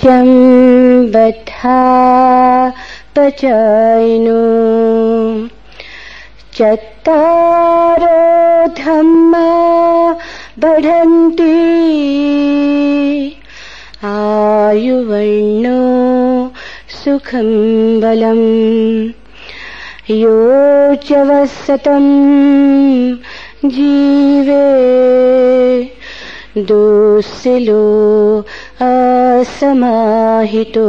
नित्यं बद्धा पचायिनो चत्तारो धम्मा बढ़न्ति आयुर्वर्णो सुखं बलम् यो च वसतं जीवे दोषिलो असमाहितो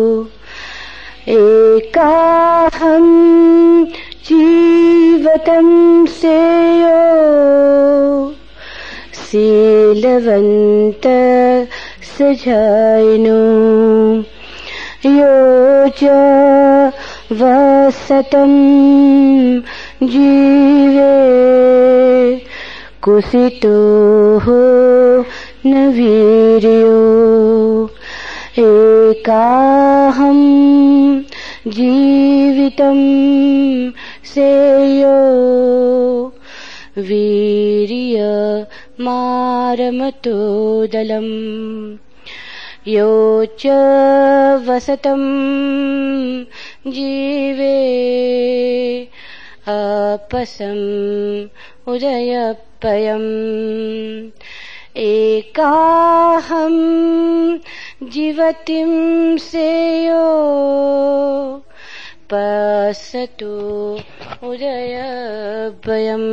एकाहं जीवतं सेयो शीलवन्त सजायिनो यो च वसतं जीवे कुसितो न वीर्यो एकाहं जीवितं सेयो वीर्यमारमतो दलम् यो च वसतं जीवे अपसम् उदयपयम् एकाहं जीवतिं सेयो पश्यतु उदयभयम्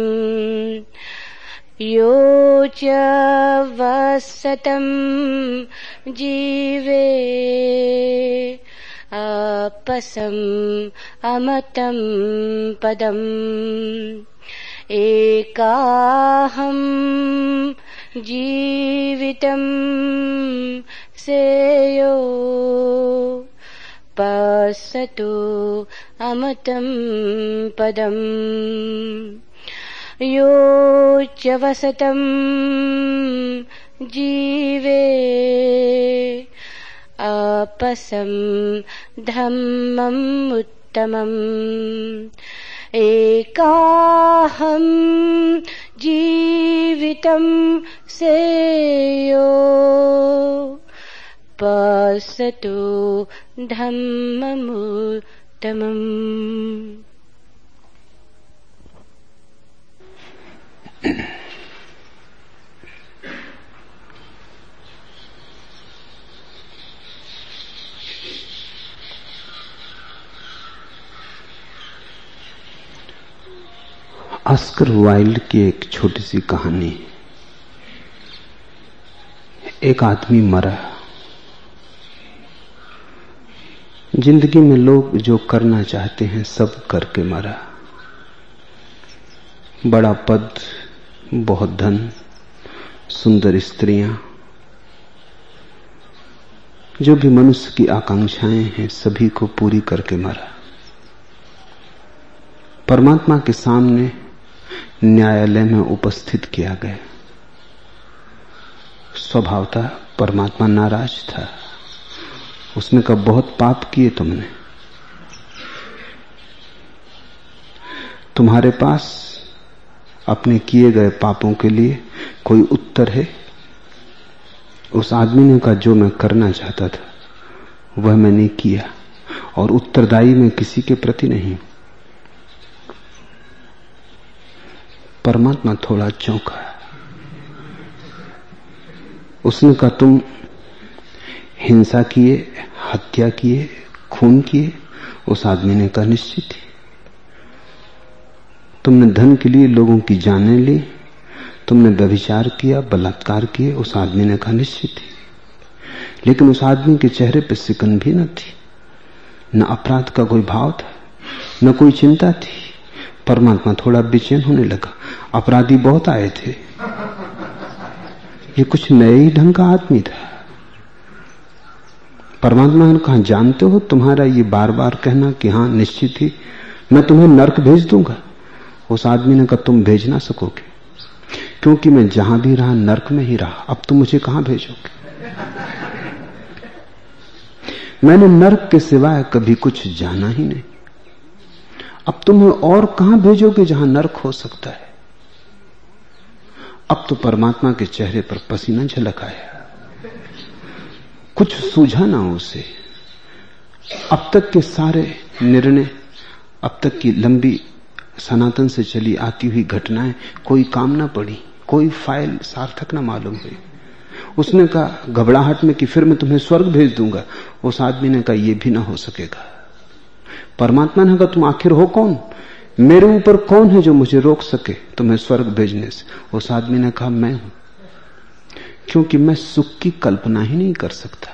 यो च वसतं जीवे अपसम् अमतं पदम् एकाहं जीवितं सेयो पश्यतु अमतं पदम् यो च वसतं जीवे अपसं धम्मम् उत्तमम् एकाहं जीवितं सेयो पश्यतु धम्ममुत्तमम्। ऑस्कर वाइल्ड की एक छोटी सी कहानी। एक आदमी मरा। जिंदगी में लोग जो करना चाहते हैं सब करके मरा। बड़ा पद, बहुत धन, सुंदर स्त्रियां, जो भी मनुष्य की आकांक्षाएं हैं सभी को पूरी करके मरा। परमात्मा के सामने न्यायालय में उपस्थित किया गया। स्वभावतः परमात्मा नाराज था। उसने कहा बहुत पाप किए तुमने, तुम्हारे पास अपने किए गए पापों के लिए कोई उत्तर है? उस आदमी ने कहा जो मैं करना चाहता था वह मैंने किया और उत्तरदायी मैं किसी के प्रति नहीं। परमात्मा थोड़ा चौंका। उसने कहा तुम हिंसा किए, हत्या किए, खून किए? उस आदमी ने कहा निश्चित ही। तुमने धन के लिए लोगों की जानें ली, तुमने व्यभिचार किया, बलात्कार किए? उस आदमी ने कहा निश्चित ही। लेकिन उस आदमी के चेहरे पर सिकन भी न थी, न अपराध का कोई भाव था, न कोई चिंता थी। परमात्मा थोड़ा बेचैन होने लगा। अपराधी बहुत आए थे, ये कुछ नए ही ढंग का आदमी था। परमात्मा ने कहा जानते हो तुम्हारा ये बार बार कहना कि हां निश्चित ही मैं तुम्हें नरक भेज दूंगा। उस आदमी ने कहा तुम भेज ना सकोगे, क्योंकि मैं जहां भी रहा नरक में ही रहा। अब तुम मुझे कहां भेजोगे? मैंने नरक के सिवाय कभी कुछ जाना ही नहीं। अब तुम्हें और कहां भेजोगे जहां नरक हो सकता है? अब तो परमात्मा के चेहरे पर पसीना झलक आया। कुछ सूझा ना उसे। अब तक के सारे निर्णय, अब तक की लंबी सनातन से चली आती हुई घटनाएं कोई काम ना पड़ी, कोई फाइल सार्थक ना मालूम हुई। उसने कहा घबराहट में कि फिर मैं तुम्हें स्वर्ग भेज दूंगा। उस आदमी ने कहा यह भी ना हो सकेगा। परमात्मा ने कहा तुम आखिर हो कौन? मेरे ऊपर कौन है जो मुझे रोक सके तुम्हें स्वर्ग भेजने से? उस आदमी ने कहा मैं हूं, क्योंकि मैं सुख की कल्पना ही नहीं कर सकता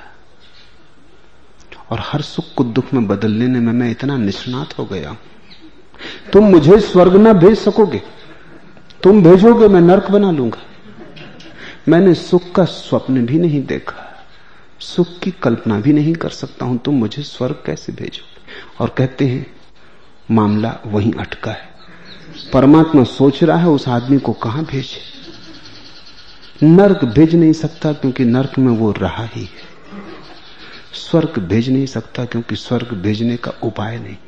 और हर सुख को दुख में बदल लेने में मैं इतना निष्णात हो गया हूं। तुम मुझे स्वर्ग ना भेज सकोगे, तुम भेजोगे मैं नरक बना लूंगा। मैंने सुख का स्वप्न भी नहीं देखा, सुख की कल्पना भी नहीं कर सकता हूं, तुम मुझे स्वर्ग कैसे भेजोगे? और कहते हैं मामला वहीं अटका है। परमात्मा सोच रहा है उस आदमी को कहां भेजे। नरक भेज नहीं सकता क्योंकि नरक में वो रहा ही है। स्वर्ग भेज नहीं सकता क्योंकि स्वर्ग भेजने का उपाय नहीं।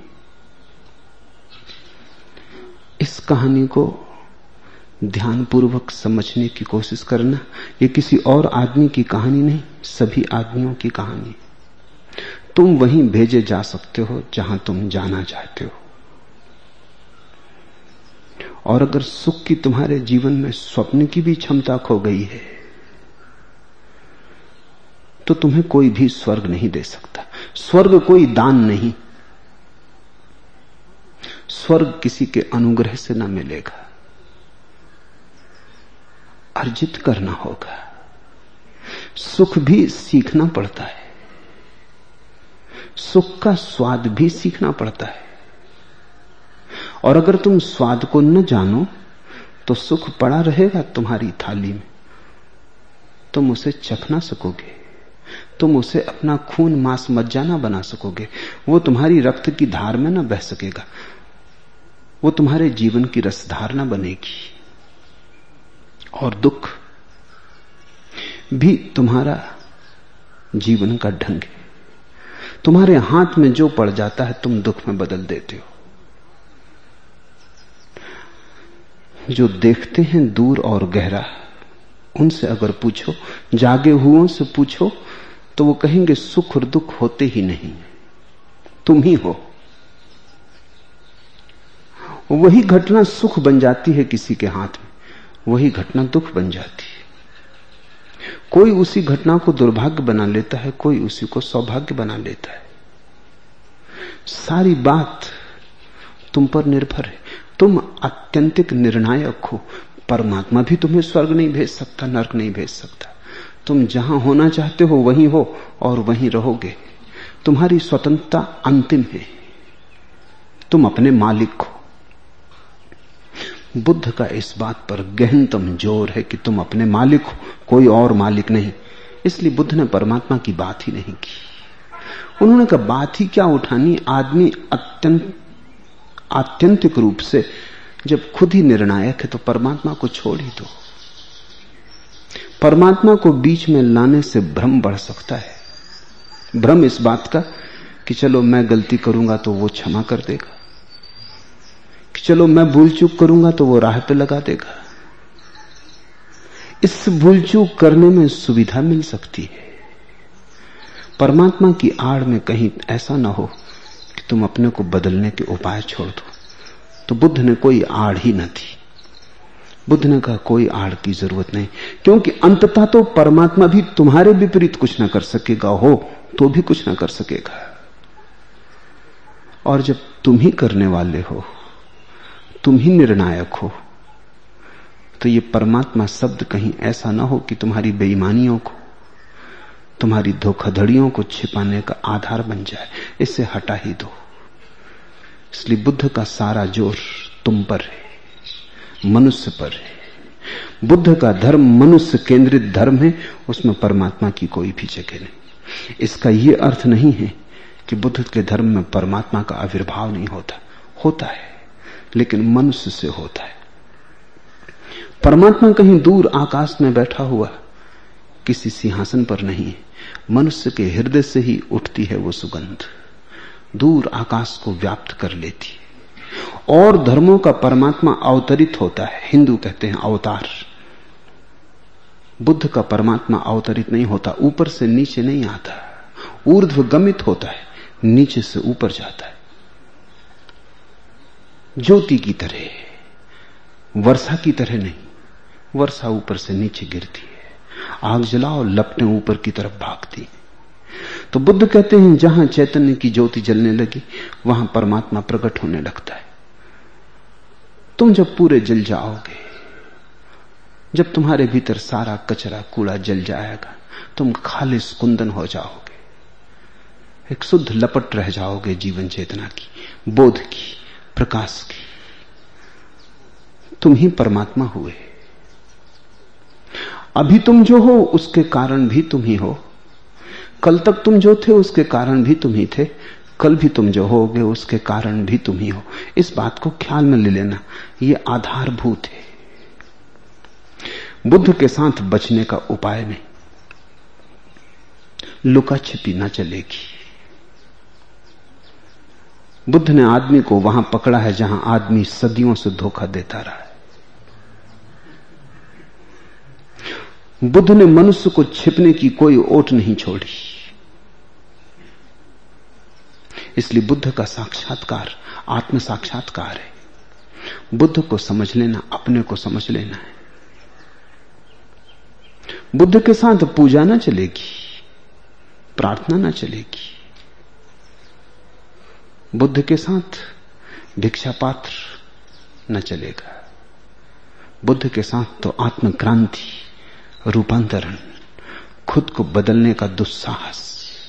इस कहानी को ध्यानपूर्वक समझने की कोशिश करना। ये किसी और आदमी की कहानी नहीं, सभी आदमियों की कहानी। तुम वहीं भेजे जा सकते हो जहां तुम जाना चाहते हो। और अगर सुख की तुम्हारे जीवन में स्वप्न की भी क्षमता खो गई है तो तुम्हें कोई भी स्वर्ग नहीं दे सकता। स्वर्ग कोई दान नहीं, स्वर्ग किसी के अनुग्रह से न मिलेगा, अर्जित करना होगा। सुख भी सीखना पड़ता है, सुख का स्वाद भी सीखना पड़ता है। और अगर तुम स्वाद को न जानो तो सुख पड़ा रहेगा तुम्हारी थाली में, तुम उसे चख ना सकोगे, तुम उसे अपना खून मांस मज्जा ना बना सकोगे, वो तुम्हारी रक्त की धार में ना बह सकेगा, वो तुम्हारे जीवन की रसधार ना बनेगी। और दुख भी तुम्हारा जीवन का ढंग है। तुम्हारे हाथ में जो पड़ जाता है तुम दुख में बदल देते हो। जो देखते हैं दूर और गहरा, उनसे अगर पूछो, जागे हुओं से पूछो, तो वो कहेंगे सुख और दुख होते ही नहीं, तुम ही हो। वही घटना सुख बन जाती है किसी के हाथ में, वही घटना दुख बन जाती है। कोई उसी घटना को दुर्भाग्य बना लेता है, कोई उसी को सौभाग्य बना लेता है। सारी बात तुम पर निर्भर है। तुम अत्यंतिक निर्णायक हो। परमात्मा भी तुम्हें स्वर्ग नहीं भेज सकता, नरक नहीं भेज सकता। तुम जहां होना चाहते हो वहीं हो और वहीं रहोगे। तुम्हारी स्वतंत्रता अंतिम है, तुम अपने मालिक हो। बुद्ध का इस बात पर गहनतम जोर है कि तुम अपने मालिक हो, कोई और मालिक नहीं। इसलिए बुद्ध ने परमात्मा की बात ही नहीं की। उन्होंने कहा बात ही क्या उठानी, आदमी आत्यंतिक रूप से जब खुद ही निर्णायक है तो परमात्मा को छोड़ ही दो। परमात्मा को बीच में लाने से भ्रम बढ़ सकता है। भ्रम इस बात का कि चलो मैं गलती करूंगा तो वो क्षमा कर देगा, कि चलो मैं भूल चूक करूंगा तो वो राह पे लगा देगा। इस भूल चूक करने में सुविधा मिल सकती है। परमात्मा की आड़ में कहीं ऐसा ना हो कि तुम अपने को बदलने के उपाय छोड़ दो। तो बुद्ध ने कोई आड़ ही न थी। बुद्ध ने कहा कोई आड़ की जरूरत नहीं, क्योंकि अंततः तो परमात्मा भी तुम्हारे विपरीत कुछ ना कर सकेगा, हो तो भी कुछ ना कर सकेगा। और जब तुम ही करने वाले हो, तुम ही निर्णायक हो, तो ये परमात्मा शब्द कहीं ऐसा ना हो कि तुम्हारी बेईमानियों को, तुम्हारी धोखाधड़ियों को छिपाने का आधार बन जाए। इसे हटा ही दो। इसलिए बुद्ध का सारा जोर तुम पर है, मनुष्य पर है। बुद्ध का धर्म मनुष्य केंद्रित धर्म है, उसमें परमात्मा की कोई भी जगह नहीं। इसका यह अर्थ नहीं है कि बुद्ध के धर्म में परमात्मा का आविर्भाव नहीं होता, होता है, लेकिन मनुष्य से होता है। परमात्मा कहीं दूर आकाश में बैठा हुआ किसी सिंहासन पर नहीं है, मनुष्य के हृदय से ही उठती है वो सुगंध, दूर आकाश को व्याप्त कर लेती है। और धर्मों का परमात्मा अवतरित होता है, हिंदू कहते हैं अवतार। बुद्ध का परमात्मा अवतरित नहीं होता, ऊपर से नीचे नहीं आता, ऊर्ध्वगमित होता है, नीचे से ऊपर जाता है। ज्योति की तरह, वर्षा की तरह नहीं। वर्षा ऊपर से नीचे गिरती है, आग जलाओ लपटें ऊपर की तरफ भागती। तो बुद्ध कहते हैं जहां चैतन्य की ज्योति जलने लगी वहां परमात्मा प्रकट होने लगता है। तुम जब पूरे जल जाओगे, जब तुम्हारे भीतर सारा कचरा कूड़ा जल जाएगा, तुम खालिस कुंदन हो जाओगे, एक शुद्ध लपट रह जाओगे जीवन चेतना की, बोध की, प्रकाश की। तुम ही परमात्मा हुए। अभी तुम जो हो उसके कारण भी तुम ही हो, कल तक तुम जो थे उसके कारण भी तुम ही थे, कल भी तुम जो होगे उसके कारण भी तुम ही हो। इस बात को ख्याल में ले लेना, यह आधारभूत है। बुद्ध के साथ बचने का उपाय नहीं, लुका छिपी ना चलेगी। बुद्ध ने आदमी को वहां पकड़ा है जहां आदमी सदियों से धोखा देता रहा है। बुद्ध ने मनुष्य को छिपने की कोई ओट नहीं छोड़ी। इसलिए बुद्ध का साक्षात्कार आत्म साक्षात्कार है। बुद्ध को समझ लेना, अपने को समझ लेना है। बुद्ध के साथ पूजा ना चलेगी, प्रार्थना ना चलेगी। बुद्ध के साथ भिक्षा पात्र न चलेगा। बुद्ध के साथ तो आत्मक्रांति, रूपांतरण, खुद को बदलने का दुस्साहस।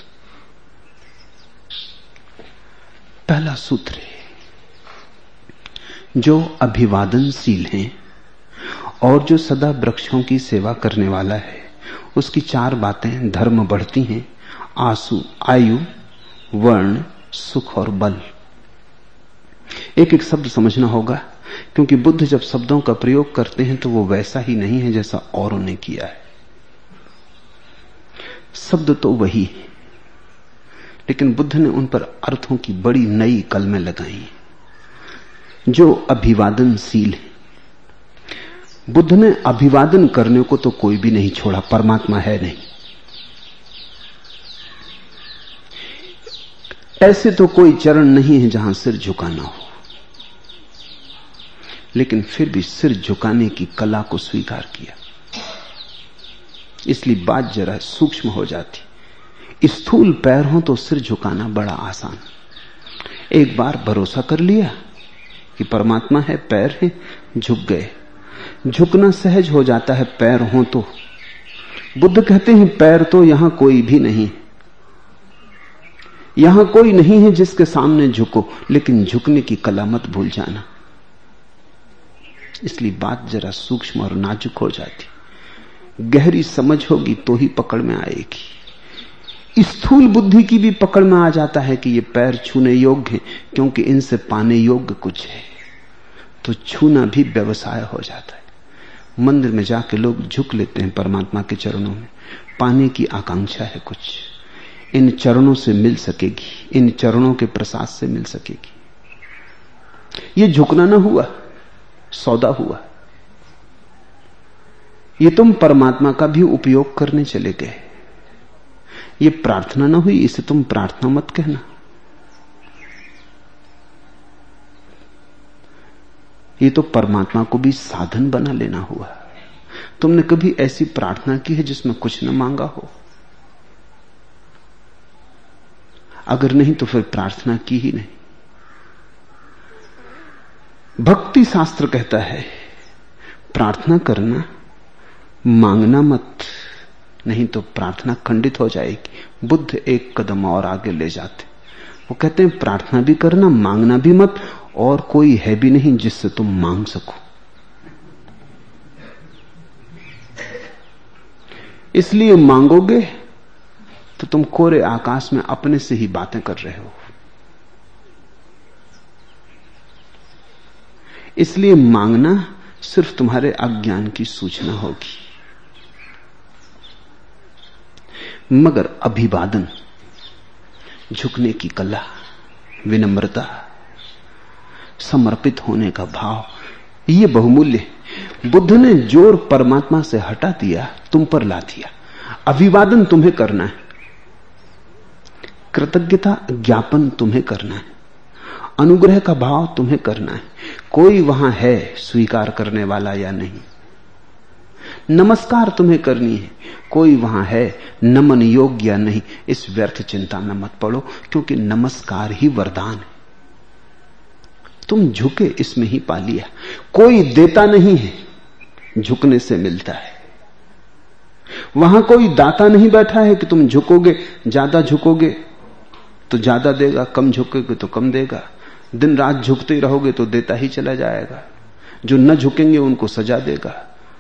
पहला सूत्र है, जो अभिवादनशील हैं और जो सदा वृक्षों की सेवा करने वाला है, उसकी 4 बातें धर्म बढ़ती हैं: आयु, वर्ण, सुख और बल। एक एक शब्द समझना होगा, क्योंकि बुद्ध जब शब्दों का प्रयोग करते हैं तो वो वैसा ही नहीं है जैसा औरों ने किया है। शब्द तो वही है, लेकिन बुद्ध ने उन पर अर्थों की बड़ी नई कलमें लगाई। जो अभिवादनशील है, बुद्ध ने अभिवादन करने को तो कोई भी नहीं छोड़ा, परमात्मा है नहीं। ऐसे तो कोई चरण नहीं है जहां सिर झुकाना हो, लेकिन फिर भी सिर झुकाने की कला को स्वीकार किया। इसलिए बात जरा सूक्ष्म हो जाती। स्थूल पैर हो तो सिर झुकाना बड़ा आसान। एक बार भरोसा कर लिया कि परमात्मा है, पैर है, झुक गए। झुकना सहज हो जाता है पैर हो तो। बुद्ध कहते हैं पैर तो यहां कोई भी नहीं, यहां कोई नहीं है जिसके सामने झुको, लेकिन झुकने की कला मत भूल जाना। इसलिए बात जरा सूक्ष्म और नाजुक हो जाती। गहरी समझ होगी तो ही पकड़ में आएगी। स्थूल बुद्धि की भी पकड़ में आ जाता है कि ये पैर छूने योग्य हैं, क्योंकि इनसे पाने योग्य कुछ है, तो छूना भी व्यवसाय हो जाता है। मंदिर में जाके लोग झुक लेते हैं परमात्मा के चरणों में, पाने की आकांक्षा है कुछ, इन चरणों से मिल सकेगी, इन चरणों के प्रसाद से मिल सकेगी। ये झुकना ना हुआ, सौदा हुआ। ये तुम परमात्मा का भी उपयोग करने चले गए। ये प्रार्थना ना हुई, इसे तुम प्रार्थना मत कहना। ये तो परमात्मा को भी साधन बना लेना हुआ। तुमने कभी ऐसी प्रार्थना की है जिसमें कुछ न मांगा हो? अगर नहीं तो फिर प्रार्थना की ही नहीं। भक्ति शास्त्र कहता है प्रार्थना करना, मांगना मत, नहीं तो प्रार्थना खंडित हो जाएगी। बुद्ध एक कदम और आगे ले जाते, वो कहते हैं प्रार्थना भी करना, मांगना भी मत, और कोई है भी नहीं जिससे तुम मांग सको। इसलिए मांगोगे तो तुम कोरे आकाश में अपने से ही बातें कर रहे हो। इसलिए मांगना सिर्फ तुम्हारे अज्ञान की सूचना होगी। मगर अभिवादन, झुकने की कला, विनम्रता, समर्पित होने का भाव, ये बहुमूल्य है। बुद्ध ने जोर परमात्मा से हटा दिया, तुम पर ला दिया। अभिवादन तुम्हें करना है, कृतज्ञता ज्ञापन तुम्हें करना है, अनुग्रह का भाव तुम्हें करना है। कोई वहां है स्वीकार करने वाला या नहीं। नमस्कार तुम्हें करनी है, कोई वहां है नमन योग्य या नहीं। इस व्यर्थ चिंता में मत पड़ो, क्योंकि नमस्कार ही वरदान है। तुम झुके इसमें ही पा लिया। कोई देता नहीं है, झुकने से मिलता है। वहां कोई दाता नहीं बैठा है कि तुम झुकोगे, ज्यादा झुकोगे तो ज्यादा देगा, कम झुकोगे तो कम देगा। दिन रात झुकते ही रहोगे तो देता ही चला जाएगा। जो न झुकेंगे उनको सजा देगा,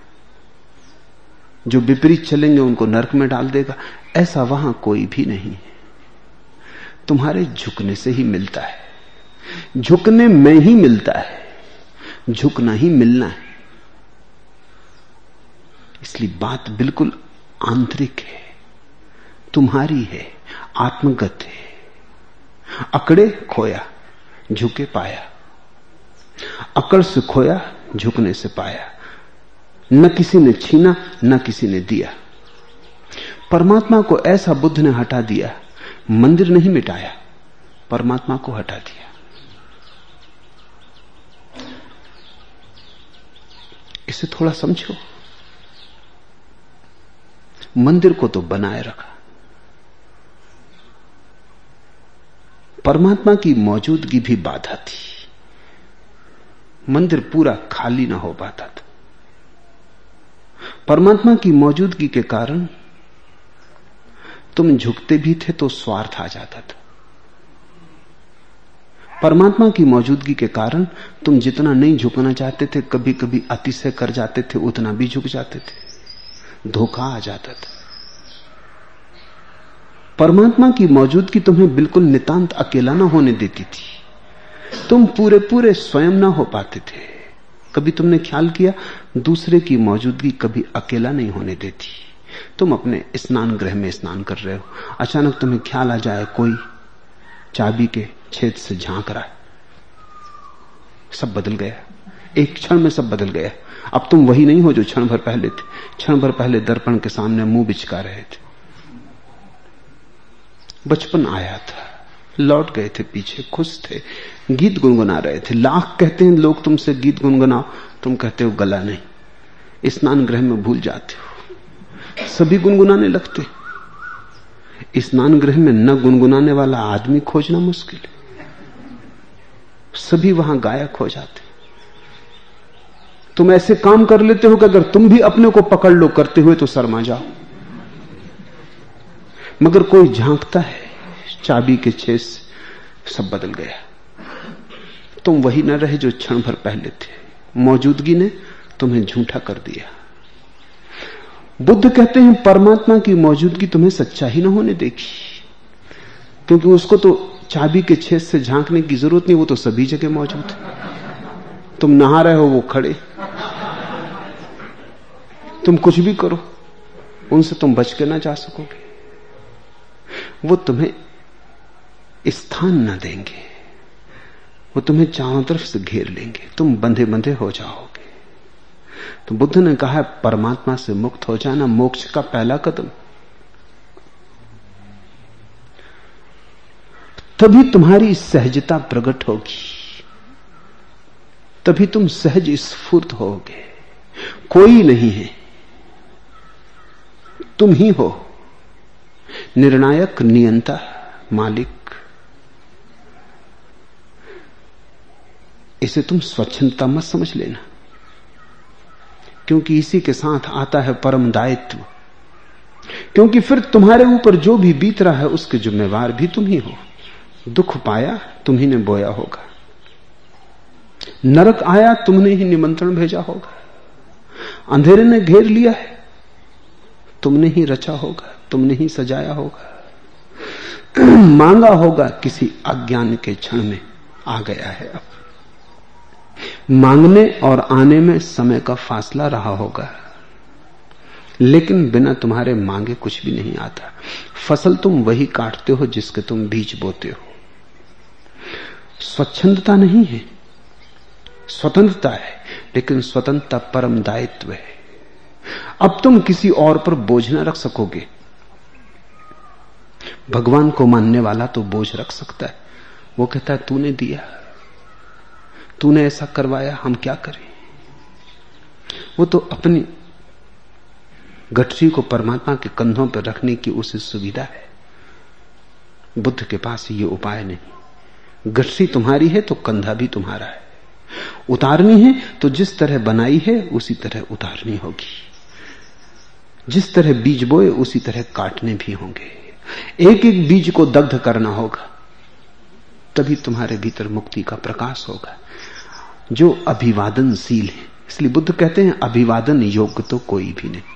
जो विपरीत चलेंगे उनको नरक में डाल देगा। ऐसा वहां कोई भी नहीं है। तुम्हारे झुकने से ही मिलता है, झुकने में ही मिलता है, झुकना ही मिलना है। इसलिए बात बिल्कुल आंतरिक है, तुम्हारी है, आत्मगत है। अकड़े खोया, झुके पाया। अकड़ से खोया, झुकने से पाया। न किसी ने छीना, न किसी ने दिया। परमात्मा को ऐसा बुद्ध ने हटा दिया। मंदिर नहीं मिटाया, परमात्मा को हटा दिया। इसे थोड़ा समझो। मंदिर को तो बनाए रखा, परमात्मा की मौजूदगी भी बाधा थी। मंदिर पूरा खाली ना हो पाता था। परमात्मा की मौजूदगी के कारण तुम झुकते भी थे तो स्वार्थ आ जाता था। परमात्मा की मौजूदगी के कारण तुम जितना नहीं झुकना चाहते थे, कभी कभी अतिशय कर जाते थे, उतना भी झुक जाते थे, धोखा आ जाता था। परमात्मा की मौजूदगी तुम्हें बिल्कुल नितांत अकेला ना होने देती थी। तुम पूरे पूरे स्वयं ना हो पाते थे। कभी तुमने ख्याल किया, दूसरे की मौजूदगी कभी अकेला नहीं होने देती। तुम अपने स्नान गृह में स्नान कर रहे हो, अचानक तुम्हें ख्याल आ जाए कोई चाबी के छेद से झांक रहा है, सब बदल गया। एक क्षण में सब बदल गया। अब तुम वही नहीं हो जो क्षण भर पहले थे। क्षण भर पहले दर्पण के सामने मुंह बिचका रहे थे। बचपन आया था, लौट गए थे पीछे, खुश थे, गीत गुनगुना रहे थे। लाख कहते हैं लोग तुमसे गीत गुनगुनाओ, तुम कहते हो गला नहीं। स्नान गृह में भूल जाते हो, सभी गुनगुनाने लगते। स्नान गृह में न गुनगुनाने वाला आदमी खोजना मुश्किल है, सभी वहां गायक हो जाते। तुम ऐसे काम कर लेते हो कि अगर तुम भी अपने को पकड़ लो करते हुए तो शर्मा जाओ। मगर कोई झांकता है चाबी के छेद से, सब बदल गया। तुम वही न रहे जो क्षण भर पहले थे। मौजूदगी ने तुम्हें झूठा कर दिया। बुद्ध कहते हैं परमात्मा की मौजूदगी तुम्हें सच्चा ही न होने देगी, क्योंकि उसको तो चाबी के छेद से झांकने की जरूरत नहीं, वो तो सभी जगह मौजूद है। तुम नहा रहे हो, वो खड़े। तुम कुछ भी करो, उनसे तुम बच के ना जा सकोगे। वो तुम्हें स्थान न देंगे, वो तुम्हें चारों तरफ से घेर लेंगे, तुम बंधे बंधे हो जाओगे। तो बुद्ध ने कहा है परमात्मा से मुक्त हो जाना मोक्ष का पहला कदम। तभी तुम्हारी सहजता प्रकट होगी, तभी तुम सहज स्फूर्त होगे। कोई नहीं है, तुम ही हो निर्णायक, नियंता, मालिक। इसे तुम स्वच्छंदता मत समझ लेना, क्योंकि इसी के साथ आता है परम दायित्व। क्योंकि फिर तुम्हारे ऊपर जो भी बीत रहा है उसके जिम्मेवार भी तुम ही हो। दुख पाया तुम ही ने बोया होगा, नरक आया तुमने ही निमंत्रण भेजा होगा, अंधेरे ने घेर लिया है तुमने ही रचा होगा, तुमने ही सजाया होगा, मांगा होगा किसी अज्ञान के क्षण में, आ गया है। अब मांगने और आने में समय का फासला रहा होगा, लेकिन बिना तुम्हारे मांगे कुछ भी नहीं आता। फसल तुम वही काटते हो जिसके तुम बीज बोते हो। स्वच्छंदता नहीं है, स्वतंत्रता है। लेकिन स्वतंत्रता परम दायित्व है। अब तुम किसी और पर बोझ न रख सकोगे। भगवान को मानने वाला तो बोझ रख सकता है। वो कहता है तूने दिया, तूने ऐसा करवाया, हम क्या करें। वो तो अपनी गठरी को परमात्मा के कंधों पर रखने की उसे सुविधा है। बुद्ध के पास ये उपाय नहीं। गठरी तुम्हारी है तो कंधा भी तुम्हारा है। उतारनी है तो जिस तरह बनाई है उसी तरह उतारनी होगी। जिस तरह बीज बोए उसी तरह काटने भी होंगे। एक एक बीज को दग्ध करना होगा, तभी तुम्हारे भीतर मुक्ति का प्रकाश होगा जो अभिवादनशील है। इसलिए बुद्ध कहते हैं अभिवादन योग्य तो कोई भी नहीं,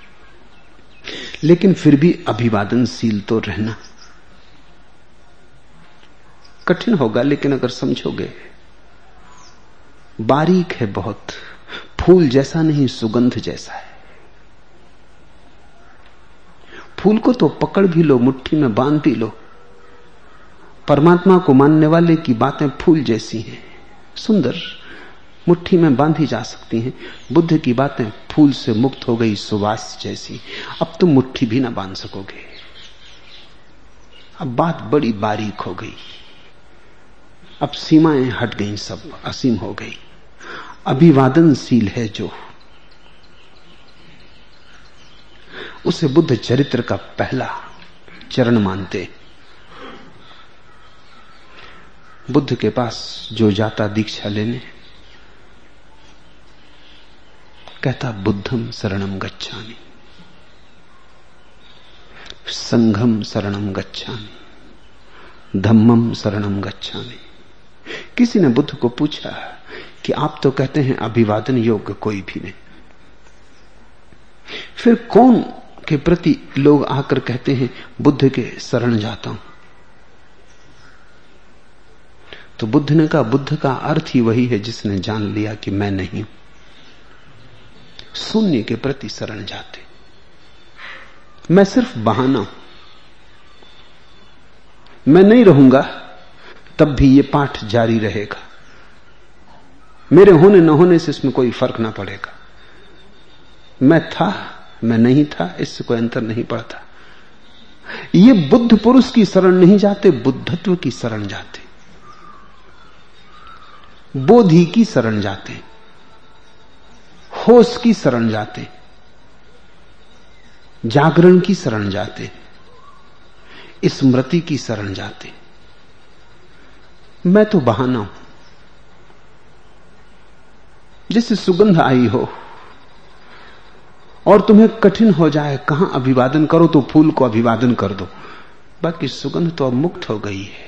लेकिन फिर भी अभिवादनशील तो रहना कठिन होगा। लेकिन अगर समझोगे, बारीक है बहुत, फूल जैसा नहीं, सुगंध जैसा है। फूल को तो पकड़ भी लो, मुट्ठी में बांध भी लो। परमात्मा को मानने वाले की बातें फूल जैसी हैं, सुंदर, मुट्ठी में बांधी जा सकती हैं। बुद्ध की बातें फूल से मुक्त हो गई, सुवास जैसी। अब तुम मुट्ठी भी ना बांध सकोगे। अब बात बड़ी बारीक हो गई, अब सीमाएं हट गई, सब असीम हो गई। अभिवादनशील है जो, उसे बुद्ध चरित्र का पहला चरण मानते। बुद्ध के पास जो जाता दीक्षा लेने, कहता बुद्धम शरणम गच्छामि, संघम शरणम गच्छामि, धम्मम शरणम गच्छामि। किसी ने बुद्ध को पूछा कि आप तो कहते हैं अभिवादन योग्य कोई भी नहीं, फिर कौन के प्रति लोग आकर कहते हैं बुद्ध के शरण जाता हूं? तो बुद्ध ने कहा बुद्ध का अर्थ ही वही है जिसने जान लिया कि मैं नहीं हूं। शून्य के प्रति शरण जाते। मैं सिर्फ बहाना हूं, मैं नहीं रहूंगा तब भी ये पाठ जारी रहेगा। मेरे होने न होने से इसमें कोई फर्क ना पड़ेगा। मैं था, मैं नहीं था, इससे कोई अंतर नहीं पड़ता। ये बुद्ध पुरुष की शरण नहीं जाते, बुद्धत्व की शरण जाते, बोधि की शरण जाते, होश की शरण जाते, जागरण की शरण जाते, स्मृति की शरण जाते। मैं तो बहाना हूं। जैसे सुगंध आई हो और तुम्हें कठिन हो जाए कहां अभिवादन करो, तो फूल को अभिवादन कर दो, बाकी सुगंध तो अब मुक्त हो गई है।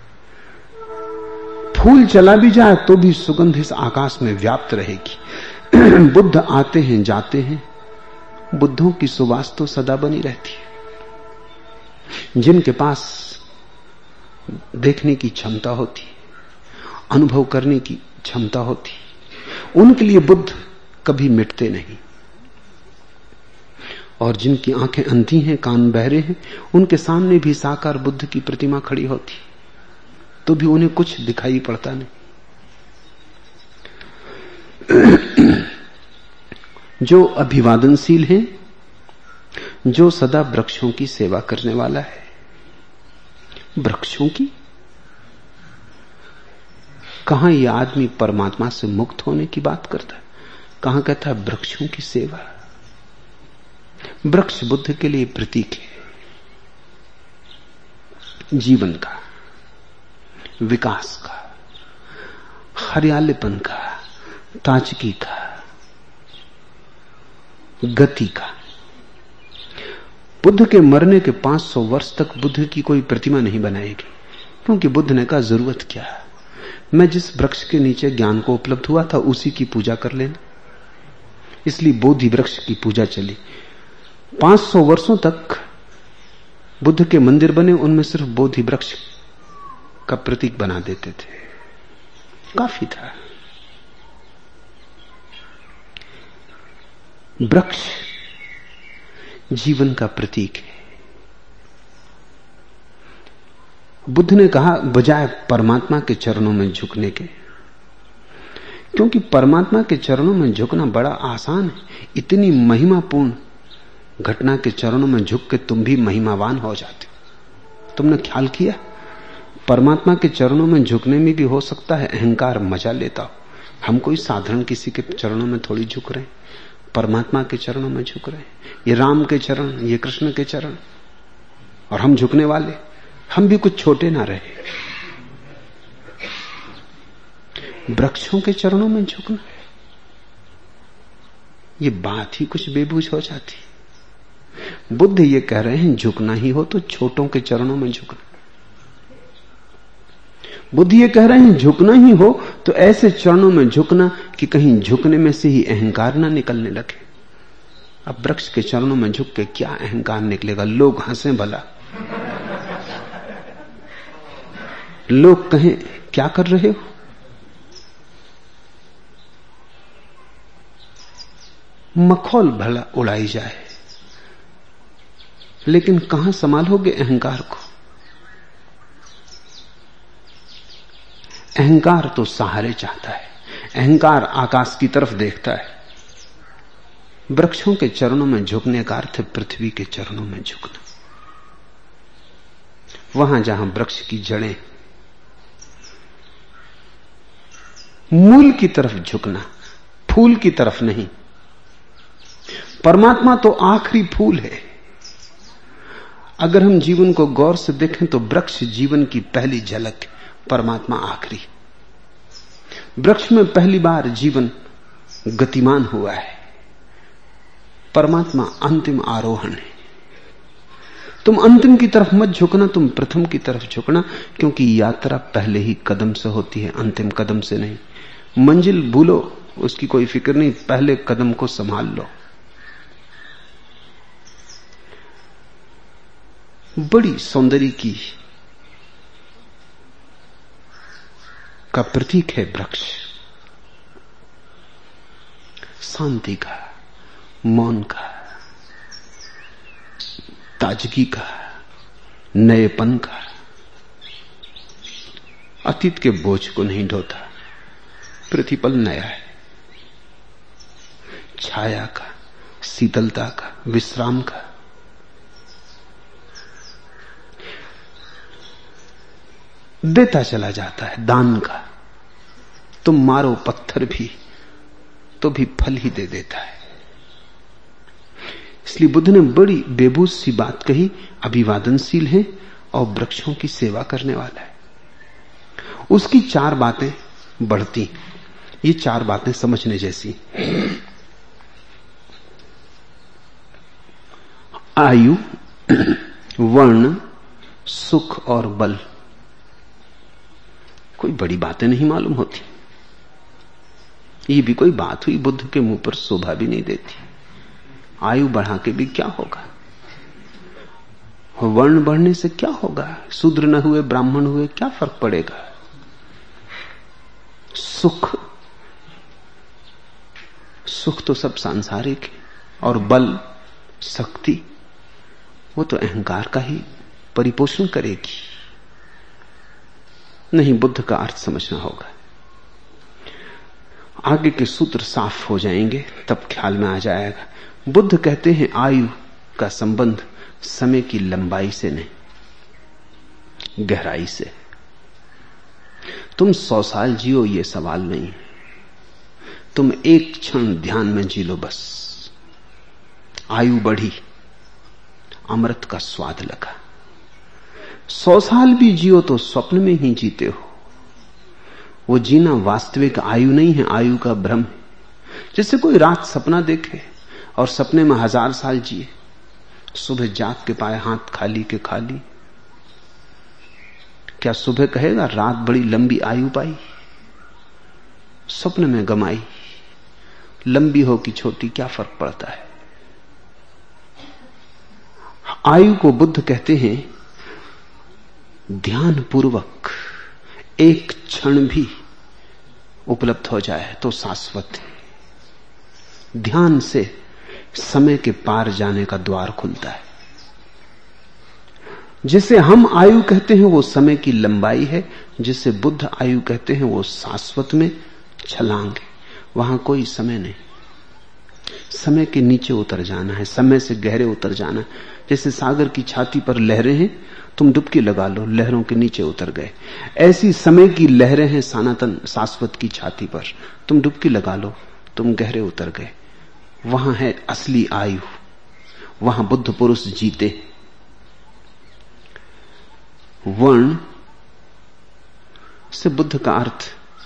फूल चला भी जाए तो भी सुगंध इस आकाश में व्याप्त रहेगी। बुद्ध आते हैं जाते हैं, बुद्धों की सुवास तो सदा बनी रहती है। जिनके पास देखने की क्षमता होती, अनुभव करने की क्षमता होती, उनके लिए बुद्ध कभी मिटते नहीं। और जिनकी आंखें अंधी हैं, कान बहरे हैं, उनके सामने भी साकार बुद्ध की प्रतिमा खड़ी होती तो भी उन्हें कुछ दिखाई पड़ता नहीं। जो अभिवादनशील है, जो सदा वृक्षों की सेवा करने वाला है। वृक्षों की? कहां यह आदमी परमात्मा से मुक्त होने की बात करता है? कहां कहता है वृक्षों की सेवा? वृक्ष बुद्ध के लिए प्रतीक है जीवन का, विकास का, हरियालीपन का, ताजगी का, गति का। बुद्ध के मरने के 500 वर्ष तक बुद्ध की कोई प्रतिमा नहीं बनाएगी, क्योंकि बुद्ध ने कहा जरूरत क्या है, मैं जिस वृक्ष के नीचे ज्ञान को उपलब्ध हुआ था उसी की पूजा कर लेना। इसलिए बोधि वृक्ष की पूजा चली। 500 वर्षों तक बुद्ध के मंदिर बने, उनमें सिर्फ बोधि वृक्ष का प्रतीक बना देते थे, काफी था। वृक्ष जीवन का प्रतीक है। बुद्ध ने कहा बजाय परमात्मा के चरणों में झुकने के क्योंकि परमात्मा के चरणों में झुकना बड़ा आसान है। इतनी महिमापूर्ण घटना के चरणों में झुक के तुम भी महिमावान हो जाते हो। तुमने ख्याल किया, परमात्मा के चरणों में झुकने में भी हो सकता है अहंकार मजा लेता हो। हम कोई साधारण किसी के चरणों में थोड़ी झुक रहे हैं, परमात्मा के चरणों में झुक रहे हैं। ये राम के चरण, ये कृष्ण के चरण, और हम झुकने वाले, हम भी कुछ छोटे ना रहे। वृक्षों के चरणों में झुकना, ये बात ही कुछ बेबूझ हो जाती। बुद्ध ये कह रहे हैं झुकना ही हो तो छोटों के चरणों में झुकना। बुद्ध ये कह रहे हैं झुकना ही हो तो ऐसे चरणों में झुकना कि कहीं झुकने में से ही अहंकार ना निकलने लगे। अब वृक्ष के चरणों में झुक के क्या अहंकार निकलेगा? लोग हंसे भला, लोग कहें क्या कर रहे हो? मखौल भला उड़ाई जाए, लेकिन कहां संभालोगे अहंकार को? अहंकार तो सहारे चाहता है, अहंकार आकाश की तरफ देखता है। वृक्षों के चरणों में झुकने का अर्थ पृथ्वी के चरणों में झुकना। वहां जहां वृक्ष की जड़ें, मूल की तरफ झुकना, फूल की तरफ नहीं। परमात्मा तो आखिरी फूल है। अगर हम जीवन को गौर से देखें तो वृक्ष जीवन की पहली झलक है, परमात्मा आखिरी। वृक्ष में पहली बार जीवन गतिमान हुआ है, परमात्मा अंतिम आरोहण है। तुम अंतिम की तरफ मत झुकना, तुम प्रथम की तरफ झुकना, क्योंकि यात्रा पहले ही कदम से होती है, अंतिम कदम से नहीं। मंजिल भूलो, उसकी कोई फिक्र नहीं, पहले कदम को संभाल लो। बड़ी सौंदर्य की का प्रतीक है वृक्ष, शांति का, मौन का, ताजगी का, नएपन का। अतीत के बोझ को नहीं ढोता, प्रतिपल नया है। छाया का, शीतलता का, विश्राम का। देता चला जाता है दान का। तुम मारो पत्थर भी तो भी फल ही दे देता है। इसलिए बुद्ध ने बड़ी बेबूझ सी बात कही, अभिवादनशील है और वृक्षों की सेवा करने वाला है। उसकी चार बातें बढ़ती, ये चार बातें समझने जैसी। आयु, वर्ण, सुख और बल। कोई बड़ी बातें नहीं मालूम होती, ये भी कोई बात हुई? बुद्ध के मुंह पर शोभा भी नहीं देती। आयु बढ़ा के भी क्या होगा? वर्ण बढ़ने से क्या होगा? शूद्र न हुए ब्राह्मण हुए क्या फर्क पड़ेगा? सुख, सुख तो सब सांसारिक है। और बल, शक्ति, वो तो अहंकार का ही परिपोषण करेगी। नहीं, बुद्ध का अर्थ समझना होगा। आगे के सूत्र साफ हो जाएंगे तब ख्याल में आ जाएगा। बुद्ध कहते हैं आयु का संबंध समय की लंबाई से नहीं, गहराई से। तुम 100 साल जियो ये सवाल नहीं है, तुम एक क्षण ध्यान में जी लो बस। आयु बढ़ी, अमृत का स्वाद लगा। 100 साल भी जियो तो स्वप्न में ही जीते हो। वो जीना वास्तविक आयु नहीं है, आयु का भ्रम है। जैसे कोई रात सपना देखे और सपने में 1000 साल जिए, सुबह जाग के पाए हाथ खाली के खाली, क्या सुबह कहेगा रात बड़ी लंबी आयु पाई? स्वप्न में गमाई, लंबी हो कि छोटी क्या फर्क पड़ता है? आयु को बुद्ध कहते हैं ध्यान पूर्वक एक क्षण भी उपलब्ध हो जाए तो शाश्वत है। ध्यान से समय के पार जाने का द्वार खुलता है। जिसे हम आयु कहते हैं वो समय की लंबाई है, जिसे बुद्ध आयु कहते हैं वो शाश्वत में छलांग, वहां कोई समय नहीं। समय के नीचे उतर जाना है, समय से गहरे उतर जाना है। जैसे सागर की छाती पर लहरें हैं, तुम डुबकी लगा लो, लहरों के नीचे उतर गए। ऐसी समय की लहरें हैं सनातन शाश्वत की छाती पर, तुम डुबकी लगा लो, तुम गहरे उतर गए। वहां है असली आयु, वहां बुद्ध पुरुष जीते। वर्ण से बुद्ध का अर्थ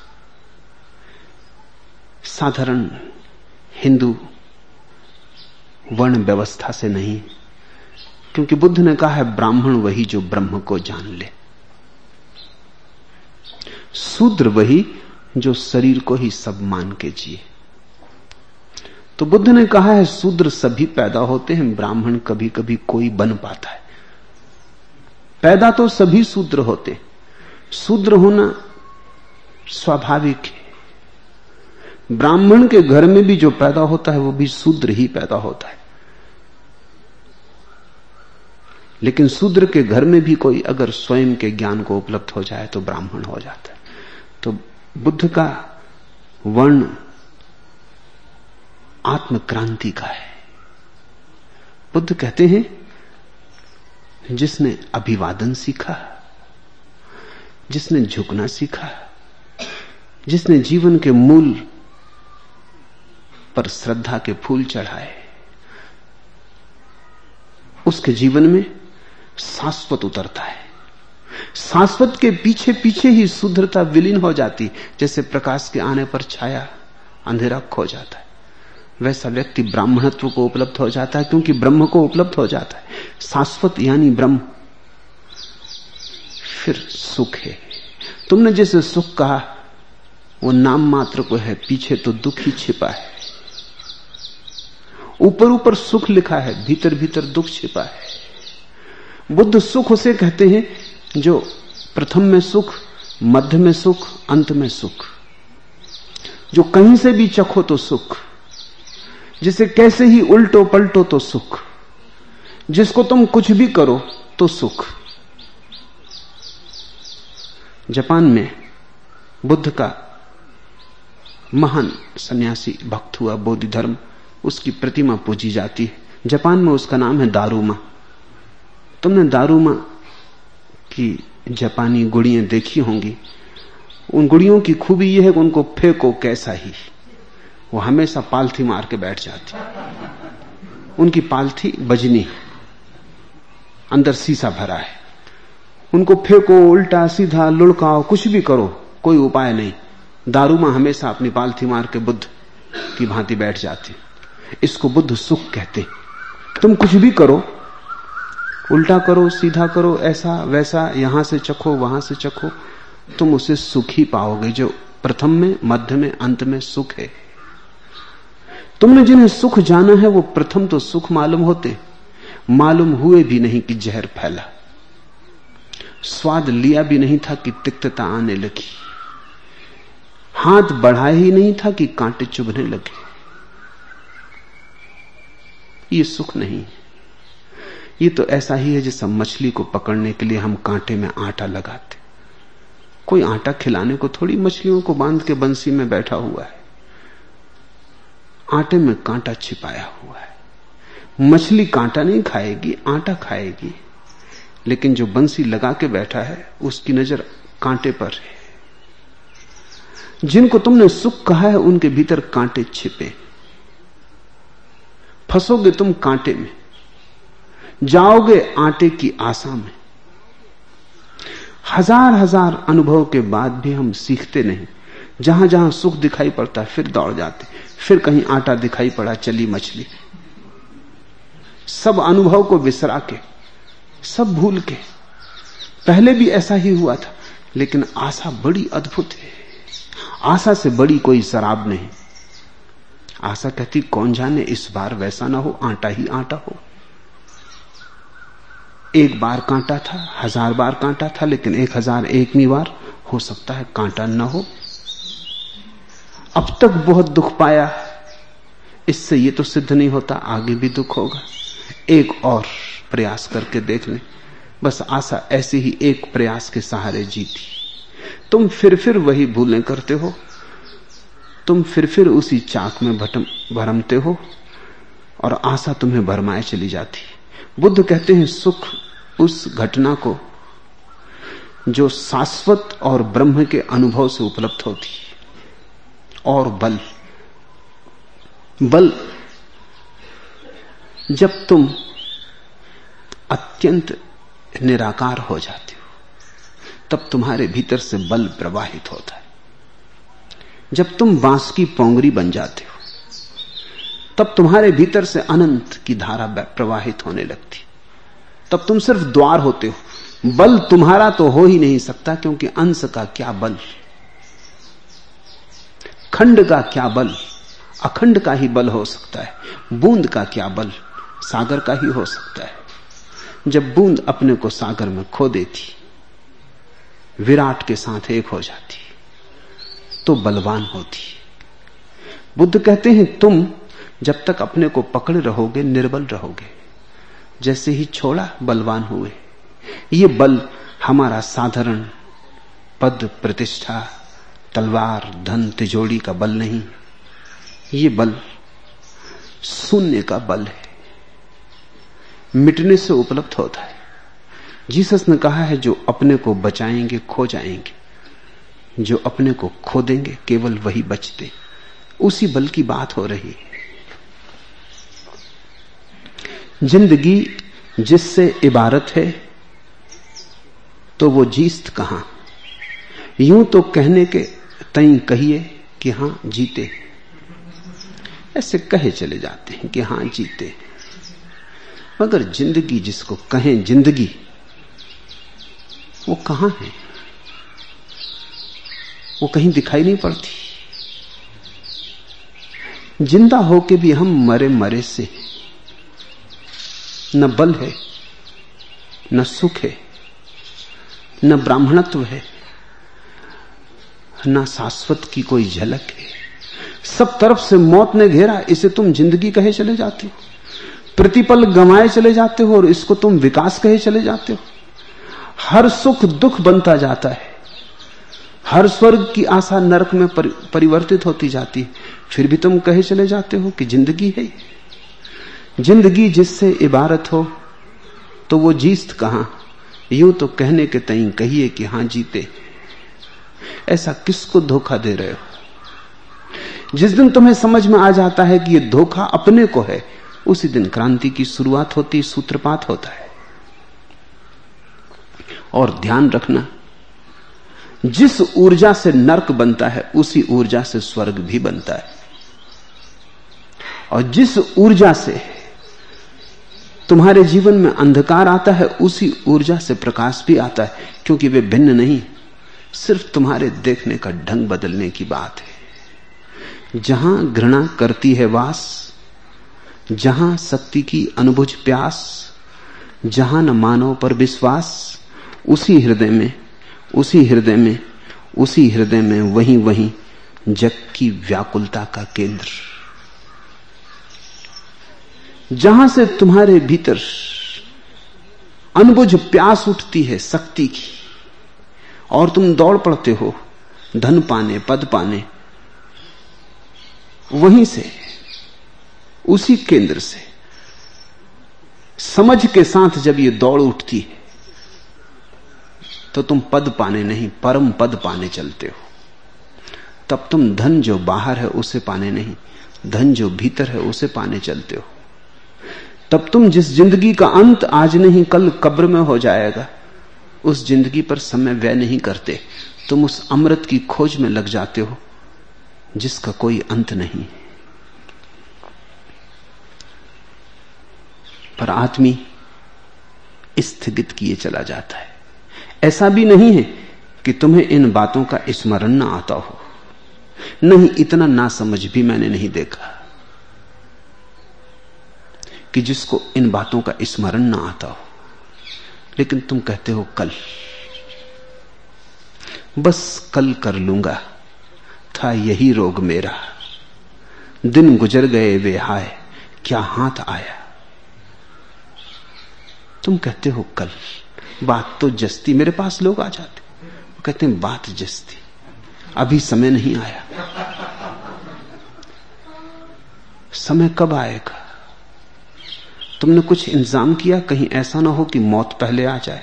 साधारण हिंदू वर्ण व्यवस्था से नहीं, क्योंकि बुद्ध ने कहा है ब्राह्मण वही जो ब्रह्म को जान ले, शूद्र वही जो शरीर को ही सब मान के जिए। तो बुद्ध ने कहा है शूद्र सभी पैदा होते हैं, ब्राह्मण कभी कभी कोई बन पाता है। पैदा तो सभी शूद्र होते, शूद्र होना स्वाभाविक है। ब्राह्मण के घर में भी जो पैदा होता है वो भी शूद्र ही पैदा होता है, लेकिन शूद्र के घर में भी कोई अगर स्वयं के ज्ञान को उपलब्ध हो जाए तो ब्राह्मण हो जाता है। तो बुद्ध का वर्ण आत्मक्रांति का है। बुद्ध कहते हैं जिसने अभिवादन सीखा, जिसने झुकना सीखा, जिसने जीवन के मूल पर श्रद्धा के फूल चढ़ाए, उसके जीवन में शाश्वत उतरता है। शाश्वत के पीछे पीछे ही शुद्धता विलीन हो जाती, जैसे प्रकाश के आने पर छाया अंधेरा खो जाता है। वैसा व्यक्ति ब्राह्मणत्व को उपलब्ध हो जाता है, क्योंकि ब्रह्म को उपलब्ध हो जाता है। शाश्वत यानी ब्रह्म। फिर सुख है। तुमने जैसे सुख कहा वो नाम मात्र को है, पीछे तो दुख ही छिपा है। ऊपर ऊपर सुख लिखा है, भीतर भीतर दुख छिपा है। बुद्ध सुख उसे कहते हैं जो प्रथम में सुख, मध्य में सुख, अंत में सुख, जो कहीं से भी चखो तो सुख, जिसे कैसे ही उल्टो पलटो तो सुख, जिसको तुम कुछ भी करो तो सुख। जापान में बुद्ध का महान सन्यासी भक्त हुआ, बोधि धर्म, उसकी प्रतिमा पूजी जाती है। जापान में उसका नाम है दारुमा। तुमने दारुमा की जापानी गुड़ियां देखी होंगी। उन गुड़ियों की खूबी यह है कि उनको फेंको कैसा ही, वो हमेशा पालथी मार के बैठ जाती। उनकी पालथी बजनी, अंदर शीशा भरा है। उनको फेंको, उल्टा सीधा लुढ़काओ, कुछ भी करो, कोई उपाय नहीं। दारुमा हमेशा अपनी पालथी मार के बुद्ध की भांति बैठ जाती। इसको बुद्ध सुख कहते। तुम कुछ भी करो, उल्टा करो, सीधा करो, ऐसा वैसा, यहां से चखो, वहां से चखो, तुम उसे सुख ही पाओगे, जो प्रथम में, मध्य में, अंत में सुख है। तुमने जिन्हें सुख जाना है वो प्रथम तो सुख मालूम होते, मालूम हुए भी नहीं कि जहर फैला, स्वाद लिया भी नहीं था कि तिक्तता आने लगी, हाथ बढ़ाया ही नहीं था कि कांटे चुभने लगे। ये सुख नहीं, ये तो ऐसा ही है जैसा मछली को पकड़ने के लिए हम कांटे में आटा लगाते। कोई आटा खिलाने को थोड़ी मछलियों को बांध के बंसी में बैठा हुआ है, आटे में कांटा छिपाया हुआ है। मछली कांटा नहीं खाएगी, आटा खाएगी, लेकिन जो बंसी लगा के बैठा है उसकी नजर कांटे पर है। जिनको तुमने सुख कहा है उनके भीतर कांटे छिपे। फंसोगे तुम कांटे में, जाओगे आटे की आशा में। हजार हजार अनुभव के बाद भी हम सीखते नहीं। जहां जहां सुख दिखाई पड़ता है फिर दौड़ जाते, फिर कहीं आटा दिखाई पड़ा, चली मछली। सब अनुभव को विसरा के, सब भूल के। पहले भी ऐसा ही हुआ था, लेकिन आशा बड़ी अद्भुत है। आशा से बड़ी कोई शराब नहीं। आशा कहती कौन जाने इस बार वैसा ना हो, आटा ही आटा हो। एक बार कांटा था, हजार बार कांटा था, लेकिन 1001वीं बार हो सकता है कांटा न हो। अब तक बहुत दुख पाया, इससे ये तो सिद्ध नहीं होता आगे भी दुख होगा। एक और प्रयास करके देख लें। बस आशा ऐसे ही एक प्रयास के सहारे जीती। तुम फिर वही भूलें करते हो। तुम फिर उसी चाक में भरमते हो और आशा तुम्हें भरमाए चली जाती। बुद्ध कहते हैं सुख उस घटना को जो शाश्वत और ब्रह्म के अनुभव से उपलब्ध होती, और बल जब तुम अत्यंत निराकार हो जाते हो तब तुम्हारे भीतर से बल प्रवाहित होता है। जब तुम बांस की पोंगरी बन जाते हो तब तुम्हारे भीतर से अनंत की धारा प्रवाहित होने लगती। तब तुम सिर्फ द्वार होते हो, बल तुम्हारा तो हो ही नहीं सकता, क्योंकि अंश का क्या बल, खंड का क्या बल, अखंड का ही बल हो सकता है। बूंद का क्या बल, सागर का ही हो सकता है। जब बूंद अपने को सागर में खो देती, विराट के साथ एक हो जाती, तो बलवान होती। बुद्ध कहते हैं तुम जब तक अपने को पकड़े रहोगे निर्बल रहोगे, जैसे ही छोड़ा बलवान हुए। ये बल हमारा साधारण पद प्रतिष्ठा, तलवार, धन, तिजोरी का बल नहीं, ये बल शून्य का बल है, मिटने से उपलब्ध होता है। जीसस ने कहा है जो अपने को बचाएंगे खो जाएंगे, जो अपने को खो देंगे केवल वही बचते। उसी बल की बात हो रही है। जिंदगी जिससे इबारत है तो वो जीस्त कहां। यूं तो कहने के तई कहिए कि हां जीते, ऐसे कहे चले जाते हैं कि हां जीते, मगर जिंदगी जिसको कहें जिंदगी, वो कहां है? वो कहीं दिखाई नहीं पड़ती। जिंदा होके भी हम मरे मरे से, न बल है, न सुख है, न ब्राह्मणत्व है, न शाश्वत की कोई झलक है। सब तरफ से मौत ने घेरा, इसे तुम जिंदगी कहे चले जाते हो। प्रतिपल गंवाए चले जाते हो और इसको तुम विकास कहे चले जाते हो। हर सुख दुख बनता जाता है, हर स्वर्ग की आशा नरक में परिवर्तित होती जाती है, फिर भी तुम कहे चले जाते हो कि जिंदगी है। जिंदगी जिससे इबारत हो तो वो जीस्त कहां। यूं तो कहने के तई कहिए कि हां जीते। ऐसा किसको धोखा दे रहे हो? जिस दिन तुम्हें समझ में आ जाता है कि ये धोखा अपने को है, उसी दिन क्रांति की शुरुआत होती, सूत्रपात होता है। और ध्यान रखना, जिस ऊर्जा से नरक बनता है उसी ऊर्जा से स्वर्ग भी बनता है, और जिस ऊर्जा से तुम्हारे जीवन में अंधकार आता है उसी ऊर्जा से प्रकाश भी आता है, क्योंकि वे भिन्न नहीं, सिर्फ तुम्हारे देखने का ढंग बदलने की बात है। जहां घृणा करती है वास, जहां शक्ति की अनुभुज प्यास, जहां न मानव पर विश्वास, उसी हृदय में वहीं जग की व्याकुलता का केंद्र। जहां से तुम्हारे भीतर अनबुझ प्यास उठती है शक्ति की, और तुम दौड़ पड़ते हो धन पाने, पद पाने, वहीं से, उसी केंद्र से समझ के साथ जब ये दौड़ उठती है तो तुम पद पाने नहीं, परम पद पाने चलते हो। तब तुम धन जो बाहर है उसे पाने नहीं, धन जो भीतर है उसे पाने चलते हो। तब तुम जिस जिंदगी का अंत आज नहीं कल कब्र में हो जाएगा, उस जिंदगी पर समय व्यय नहीं करते, तुम उस अमृत की खोज में लग जाते हो जिसका कोई अंत नहीं। पर आदमी स्थगित किए चला जाता है। ऐसा भी नहीं है कि तुम्हें इन बातों का स्मरण ना आता हो, नहीं, इतना ना समझ भी मैंने नहीं देखा कि जिसको इन बातों का स्मरण ना आता हो। लेकिन तुम कहते हो कल, बस कल कर लूंगा, था यही रोग मेरा, दिन गुजर गए वे हाय, क्या हाथ आया। तुम कहते हो कल, बात तो जस्ती। मेरे पास लोग आ जाते, वो कहते हैं बात जस्ती, अभी समय नहीं आया। समय कब आएगा? तुमने कुछ इंतजाम किया? कहीं ऐसा ना हो कि मौत पहले आ जाए।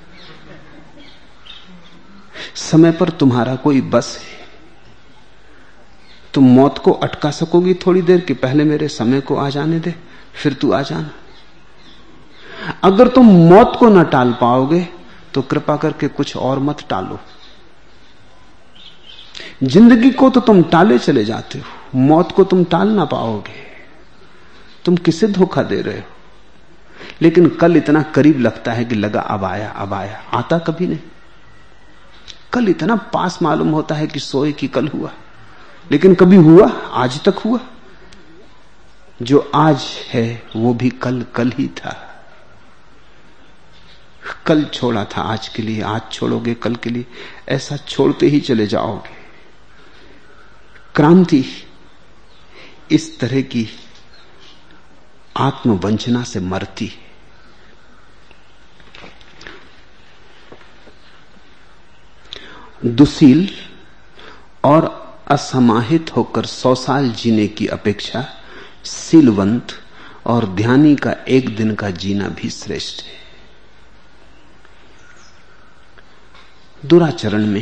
समय पर तुम्हारा कोई बस है? तुम मौत को अटका सकोगी थोड़ी देर कि पहले मेरे समय को आ जाने दे, फिर तू आ जाना? अगर तुम मौत को न टाल पाओगे तो कृपा करके कुछ और मत टालो। जिंदगी को तो तुम टाले चले जाते हो, मौत को तुम टाल ना पाओगे। तुम किसे धोखा दे रहे हो? लेकिन कल इतना करीब लगता है कि लगा अब आया, अब आया। आता कभी नहीं। कल इतना पास मालूम होता है कि सोए कि कल हुआ, लेकिन कभी हुआ? आज तक हुआ? जो आज है वो भी कल कल ही था। कल छोड़ा था आज के लिए, आज छोड़ोगे कल के लिए, ऐसा छोड़ते ही चले जाओगे। क्रांति इस तरह की आत्मवंचना से मरती है। दुशील और असमाहित होकर 100 साल जीने की अपेक्षा सीलवंत और ध्यानी का एक दिन का जीना भी श्रेष्ठ है। दुराचरण में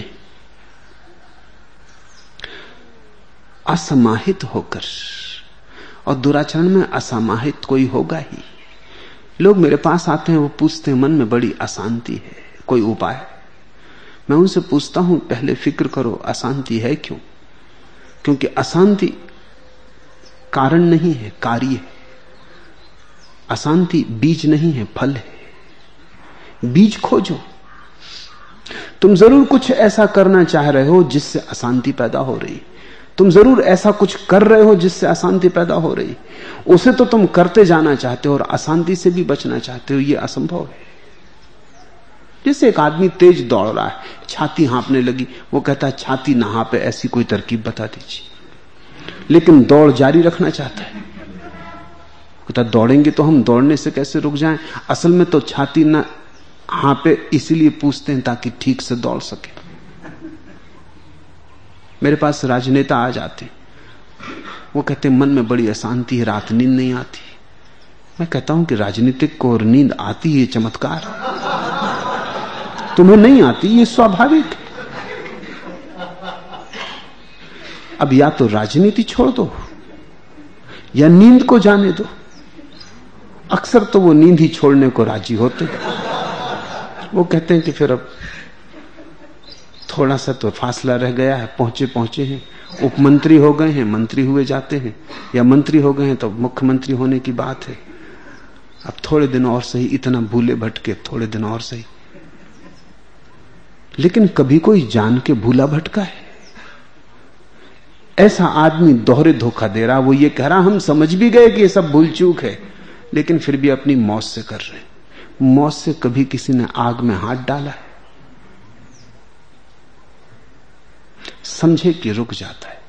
असमाहित होकर, और दुराचरण में असमाहित कोई होगा ही। लोग मेरे पास आते हैं, वो पूछते हैं मन में बड़ी अशांति है, कोई उपाय? मैं उनसे पूछता हूं पहले फिक्र करो अशांति है क्यों? क्योंकि अशांति कारण नहीं है, कार्य है। अशांति बीज नहीं है, फल है। बीज खोजो। तुम जरूर कुछ ऐसा करना चाह रहे हो जिससे अशांति पैदा हो रही। तुम जरूर ऐसा कुछ कर रहे हो जिससे अशांति पैदा हो रही। उसे तो तुम करते जाना चाहते हो और अशांति से भी बचना चाहते हो। यह असंभव है। जैसे एक आदमी तेज दौड़ रहा है, छाती हाँपने लगी, वो कहता है छाती ना हाँपे, ऐसी कोई तरकीब बता दीजिए। लेकिन दौड़ जारी रखना चाहता है। कहता दौड़ेंगे तो हम दौड़ने से कैसे रुक जाएं? असल में तो छाती ना हाँपे इसीलिए पूछते हैं ताकि ठीक से दौड़ सके। मेरे पास राजनेता आ जाते, वो कहते मन में बड़ी अशांति है, रात नींद नहीं आती। मैं कहता हूं कि राजनीतिक को और नींद आती है चमत्कार, तुम्हें नहीं आती, ये स्वाभाविक है। अब या तो राजनीति छोड़ दो या नींद को जाने दो। अक्सर तो वो नींद ही छोड़ने को राजी होते। वो कहते हैं कि फिर अब थोड़ा सा तो फासला रह गया है, पहुंचे हैं, उपमंत्री हो गए हैं, मंत्री हुए जाते हैं, या मंत्री हो गए हैं तो मुख्यमंत्री होने की बात है। अब थोड़े दिन और सही, इतना भूले भटके, थोड़े दिन और सही। लेकिन कभी कोई जान के भूला भटका है? ऐसा आदमी दोहरे धोखा दे रहा। वो ये कह रहा हम समझ भी गए कि ये सब भूल चूक है, लेकिन फिर भी अपनी मौत से कर रहे हैं। मौत से कभी किसी ने आग में हाथ डाला है? समझे कि रुक जाता है।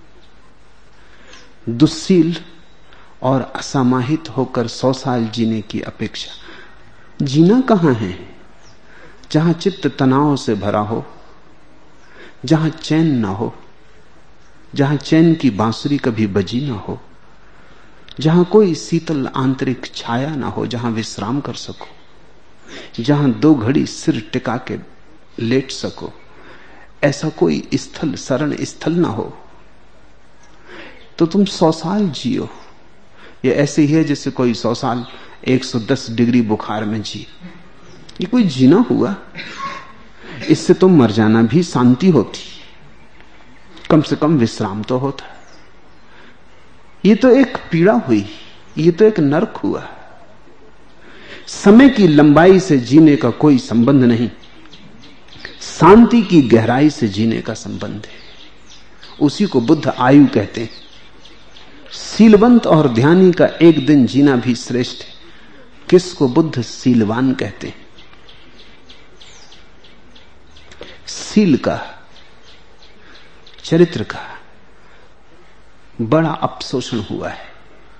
दुश्शील और असमाहित होकर 100 साल जीने की अपेक्षा जीना कहां है? जहां चित्त तनाव से भरा हो, जहां चैन ना हो, जहां चैन की बांसुरी कभी बजी ना हो, जहां कोई शीतल आंतरिक छाया ना हो, जहां विश्राम कर सको, जहां 2 घड़ी सिर टिका के लेट सको, ऐसा कोई स्थल, शरण स्थल ना हो, तो तुम 100 साल जियो। ये ऐसे ही है जैसे कोई 100 साल 110 डिग्री बुखार में जी। ये कोई जीना हुआ? इससे तो मर जाना भी शांति होती, कम से कम विश्राम तो होता। ये तो एक पीड़ा हुई, ये तो एक नरक हुआ। समय की लंबाई से जीने का कोई संबंध नहीं, शांति की गहराई से जीने का संबंध है। उसी को बुद्ध आयु कहते हैं। सीलवंत और ध्यानी का एक दिन जीना भी श्रेष्ठ है। किसको बुद्ध सीलवान कहते हैं? सील का, चरित्र का बड़ा अपशोषण हुआ है।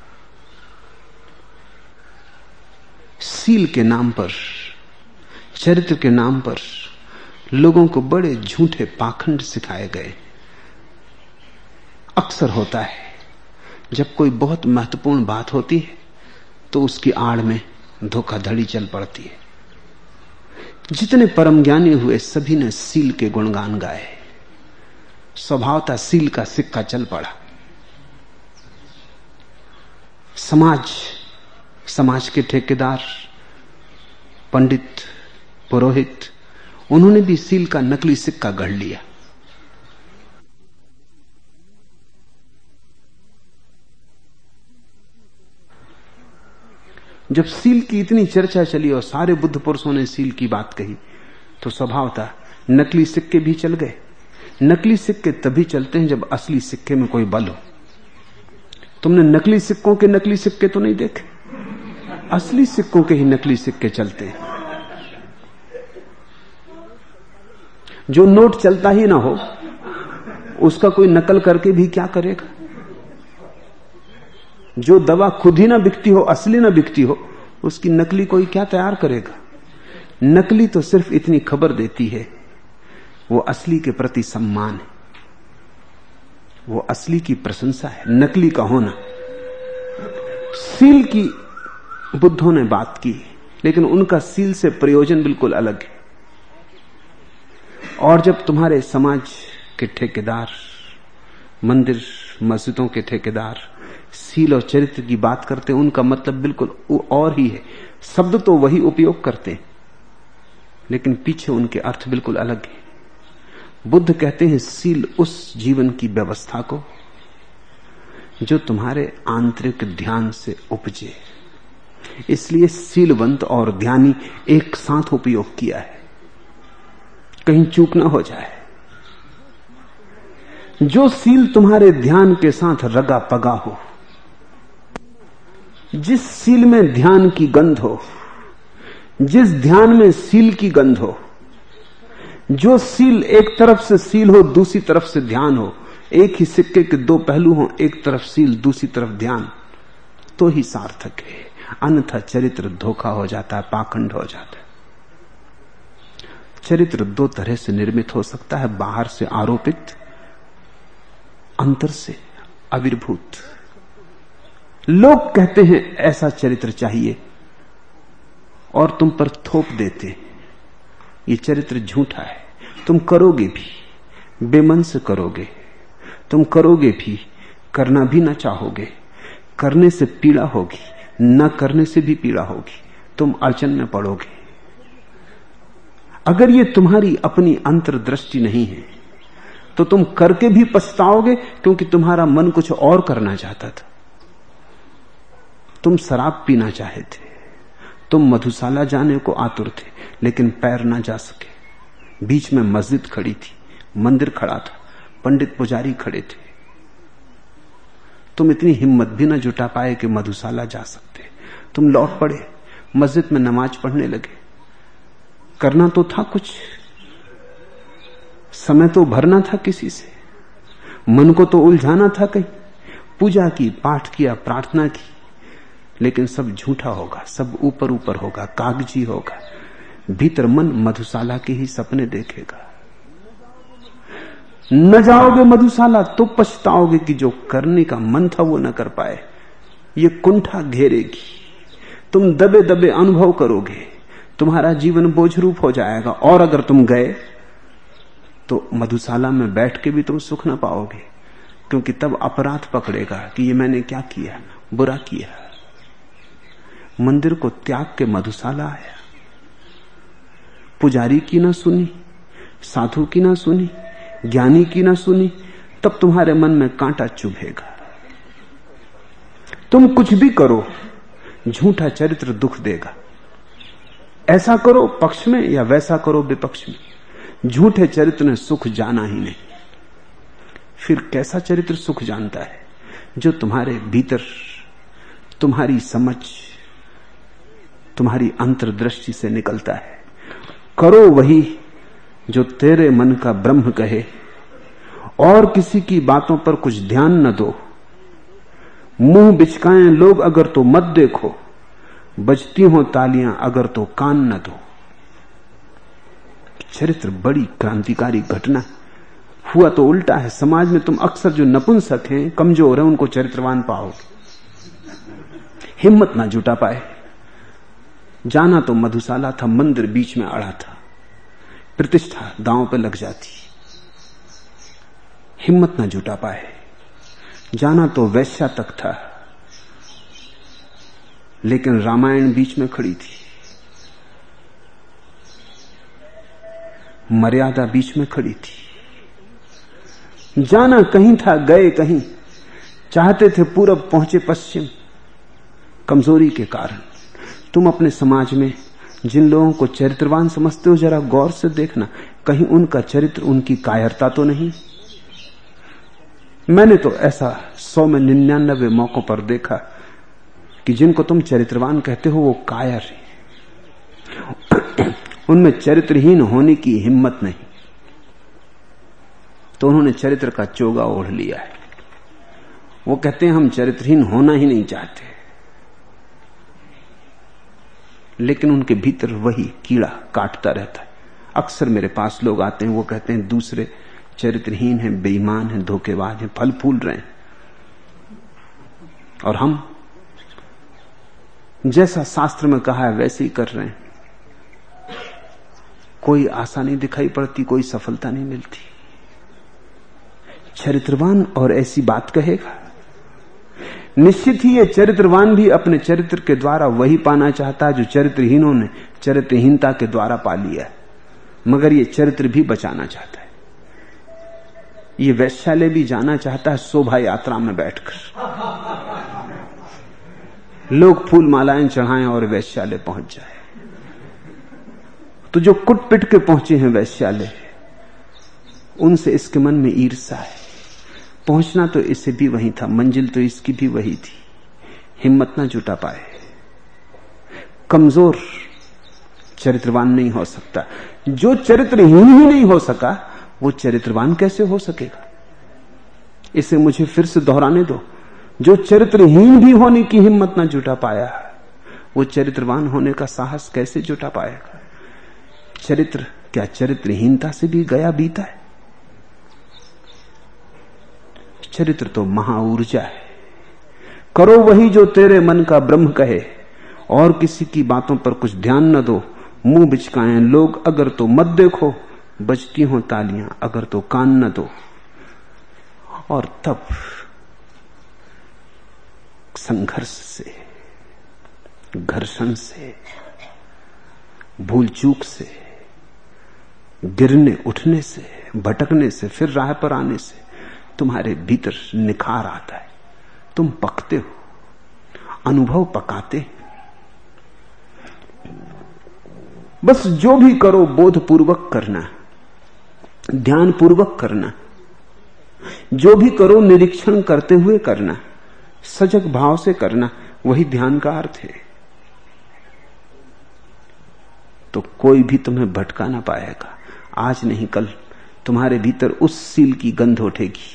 सील के नाम पर, चरित्र के नाम पर लोगों को बड़े झूठे पाखंड सिखाए गए। अक्सर होता है जब कोई बहुत महत्वपूर्ण बात होती है तो उसकी आड़ में धोखाधड़ी चल पड़ती है। जितने परम ज्ञानी हुए सभी ने सील के गुणगान गाए। स्वभावतः सील का सिक्का चल पड़ा। समाज के ठेकेदार, पंडित, पुरोहित, उन्होंने भी सील का नकली सिक्का गढ़ लिया। जब सील की इतनी चर्चा चली और सारे बुद्ध पुरुषों ने सील की बात कही तो स्वभाव था नकली सिक्के भी चल गए। नकली सिक्के तभी चलते हैं जब असली सिक्के में कोई बल हो। तुमने नकली सिक्कों के नकली सिक्के तो नहीं देखे, असली सिक्कों के ही नकली सिक्के चलते हैं। जो नोट चलता ही ना हो उसका कोई नकल करके भी क्या करेगा। जो दवा खुद ही ना बिकती हो, असली ना बिकती हो, उसकी नकली कोई क्या तैयार करेगा। नकली तो सिर्फ इतनी खबर देती है वो असली के प्रति सम्मान है, वो असली की प्रशंसा है, नकली का होना। सील की बुद्धों ने बात की, लेकिन उनका सील से प्रयोजन बिल्कुल अलग है। और जब तुम्हारे समाज के ठेकेदार, मंदिर मस्जिदों के ठेकेदार सील और चरित्र की बात करते हैं, उनका मतलब बिल्कुल और ही है। शब्द तो वही उपयोग करते हैं लेकिन पीछे उनके अर्थ बिल्कुल अलग है। बुद्ध कहते हैं सील उस जीवन की व्यवस्था को जो तुम्हारे आंतरिक ध्यान से उपजे। इसलिए सीलवंत और ध्यानी एक साथ उपयोग किया है, कहीं चूक ना हो जाए। जो सील तुम्हारे ध्यान के साथ रगा पगा हो, जिस सील में ध्यान की गंध हो, जिस ध्यान में सील की गंध हो, जो सील एक तरफ से सील हो दूसरी तरफ से ध्यान हो, एक ही सिक्के के दो पहलू हो, एक तरफ सील दूसरी तरफ ध्यान, तो ही सार्थक है। अन्यथा चरित्र धोखा हो जाता है, पाखंड हो जाता है। चरित्र दो तरह से निर्मित हो सकता है, बाहर से आरोपित, अंतर से आविर्भूत। लोग कहते हैं ऐसा चरित्र चाहिए और तुम पर थोप देते ये चरित्र झूठा है। तुम करोगे भी, बेमन से करोगे, तुम करोगे भी, करना भी ना चाहोगे, करने से पीड़ा होगी, न करने से भी पीड़ा होगी, तुम अड़चन में पड़ोगे। अगर ये तुम्हारी अपनी अंतर्दृष्टि नहीं है तो तुम करके भी पछताओगे, क्योंकि तुम्हारा मन कुछ और करना चाहता था। तुम शराब पीना चाहे थे, तुम मधुशाला जाने को आतुर थे, लेकिन पैर ना जा सके। बीच में मस्जिद खड़ी थी, मंदिर खड़ा था, पंडित पुजारी खड़े थे, तुम इतनी हिम्मत भी ना जुटा पाए कि मधुशाला जा सकते। तुम लौट पड़े, मस्जिद में नमाज पढ़ने लगे। करना तो था कुछ, समय तो भरना था किसी से, मन को तो उलझाना था कहीं, पूजा की, पाठ किया, प्रार्थना की, लेकिन सब झूठा होगा, सब ऊपर ऊपर होगा, कागजी होगा। भीतर मन मधुशाला के ही सपने देखेगा। न जाओगे मधुशाला तो पछताओगे कि जो करने का मन था वो न कर पाए। ये कुंठा घेरेगी, तुम दबे दबे अनुभव करोगे, तुम्हारा जीवन बोझ रूप हो जाएगा। और अगर तुम गए तो मधुशाला में बैठ के भी तुम सुख ना पाओगे, क्योंकि तब अपराध पकड़ेगा कि ये मैंने क्या किया, बुरा किया। मंदिर को त्याग के मधुशाला आया, पुजारी की ना सुनी, साधु की ना सुनी, ज्ञानी की ना सुनी, तब तुम्हारे मन में कांटा चुभेगा। तुम कुछ भी करो, झूठा चरित्र दुख देगा। ऐसा करो पक्ष में या वैसा करो विपक्ष में, झूठे चरित्र ने सुख जाना ही नहीं। फिर कैसा चरित्र सुख जानता है? जो तुम्हारे भीतर, तुम्हारी समझ, तुम्हारी अंतर्दृष्टि से निकलता है। करो वही जो तेरे मन का ब्रह्म कहे, और किसी की बातों पर कुछ ध्यान न दो। मुंह बिचकाएं लोग अगर तो मत देखो, बजती हो तालियां अगर तो कान न दो। चरित्र बड़ी क्रांतिकारी घटना, हुआ तो उल्टा है। समाज में तुम अक्सर जो नपुंसक हैं, कमजोर हैं, उनको चरित्रवान पाओगे। हिम्मत ना जुटा पाए। जाना तो मधुशाला था, मंदिर बीच में अड़ा था, प्रतिष्ठा दांव पे लग जाती। हिम्मत ना जुटा पाए। जाना तो वैश्या तक था, लेकिन रामायण बीच में खड़ी थी, मर्यादा बीच में खड़ी थी। जाना कहीं था, गए कहीं। चाहते थे पूरब, पहुंचे पश्चिम। कमजोरी के कारण तुम अपने समाज में जिन लोगों को चरित्रवान समझते हो, जरा गौर से देखना, कहीं उनका चरित्र, उनकी कायरता तो नहीं। मैंने तो ऐसा 100 में 99 मौकों पर देखा कि जिनको तुम चरित्रवान कहते हो वो कायर है, उनमें चरित्रहीन होने की हिम्मत नहीं, तो उन्होंने चरित्र का चोगा ओढ़ लिया है। वो कहते हैं हम चरित्रहीन होना ही नहीं चाहते, लेकिन उनके भीतर वही कीड़ा काटता रहता है। अक्सर मेरे पास लोग आते हैं, वो कहते हैं दूसरे चरित्रहीन हैं, बेईमान हैं, धोखेबाज हैं, फल फूल रहे हैं, और हम जैसा शास्त्र में कहा है वैसे ही कर रहे हैं। कोई आशा नहीं दिखाई पड़ती, कोई सफलता नहीं मिलती। चरित्रवान और ऐसी बात कहेगा? निश्चित ही ये चरित्रवान भी अपने चरित्र के द्वारा वही पाना चाहता है जो चरित्रहीनों ने चरित्रहीनता के द्वारा पा लिया है, मगर ये चरित्र भी बचाना चाहता है। ये वैश्यालय भी जाना चाहता है शोभा यात्रा में बैठकर, लोग फूल मालाएं चढ़ाएं और वैश्यालय पहुंच जाए। तो जो कुट पिट के पहुंचे हैं वैश्यालय, उनसे इसके मन में ईर्ष्या है। पहुंचना तो इसे भी वही था, मंजिल तो इसकी भी वही थी, हिम्मत ना जुटा पाए। कमजोर चरित्रवान नहीं हो सकता। जो चरित्रहीन ही नहीं हो सका, वो चरित्रवान कैसे हो सकेगा? इसे मुझे फिर से दोहराने दो। जो चरित्रहीन भी होने की हिम्मत ना जुटा पाया, वो चरित्रवान होने का साहस कैसे जुटा पाएगा? चरित्र क्या चरित्रहीनता से भी गया बीता है? चरित्र तो महाऊर्जा है। करो वही जो तेरे मन का ब्रह्म कहे, और किसी की बातों पर कुछ ध्यान न दो। मुंह बिचकाएं लोग अगर तो मत देखो, बजती हो तालियां अगर तो कान न दो। और तब संघर्ष से, घर्षण से, भूल चूक से, गिरने उठने से, भटकने से, फिर राह पर आने से तुम्हारे भीतर निखार आता है। तुम पकते हो, अनुभव पकाते। बस जो भी करो बोधपूर्वक करना, ध्यानपूर्वक करना। जो भी करो निरीक्षण करते हुए करना, सजग भाव से करना। वही ध्यान का अर्थ है। तो कोई भी तुम्हें भटका ना पाएगा। आज नहीं कल तुम्हारे भीतर उस सील की गंध उठेगी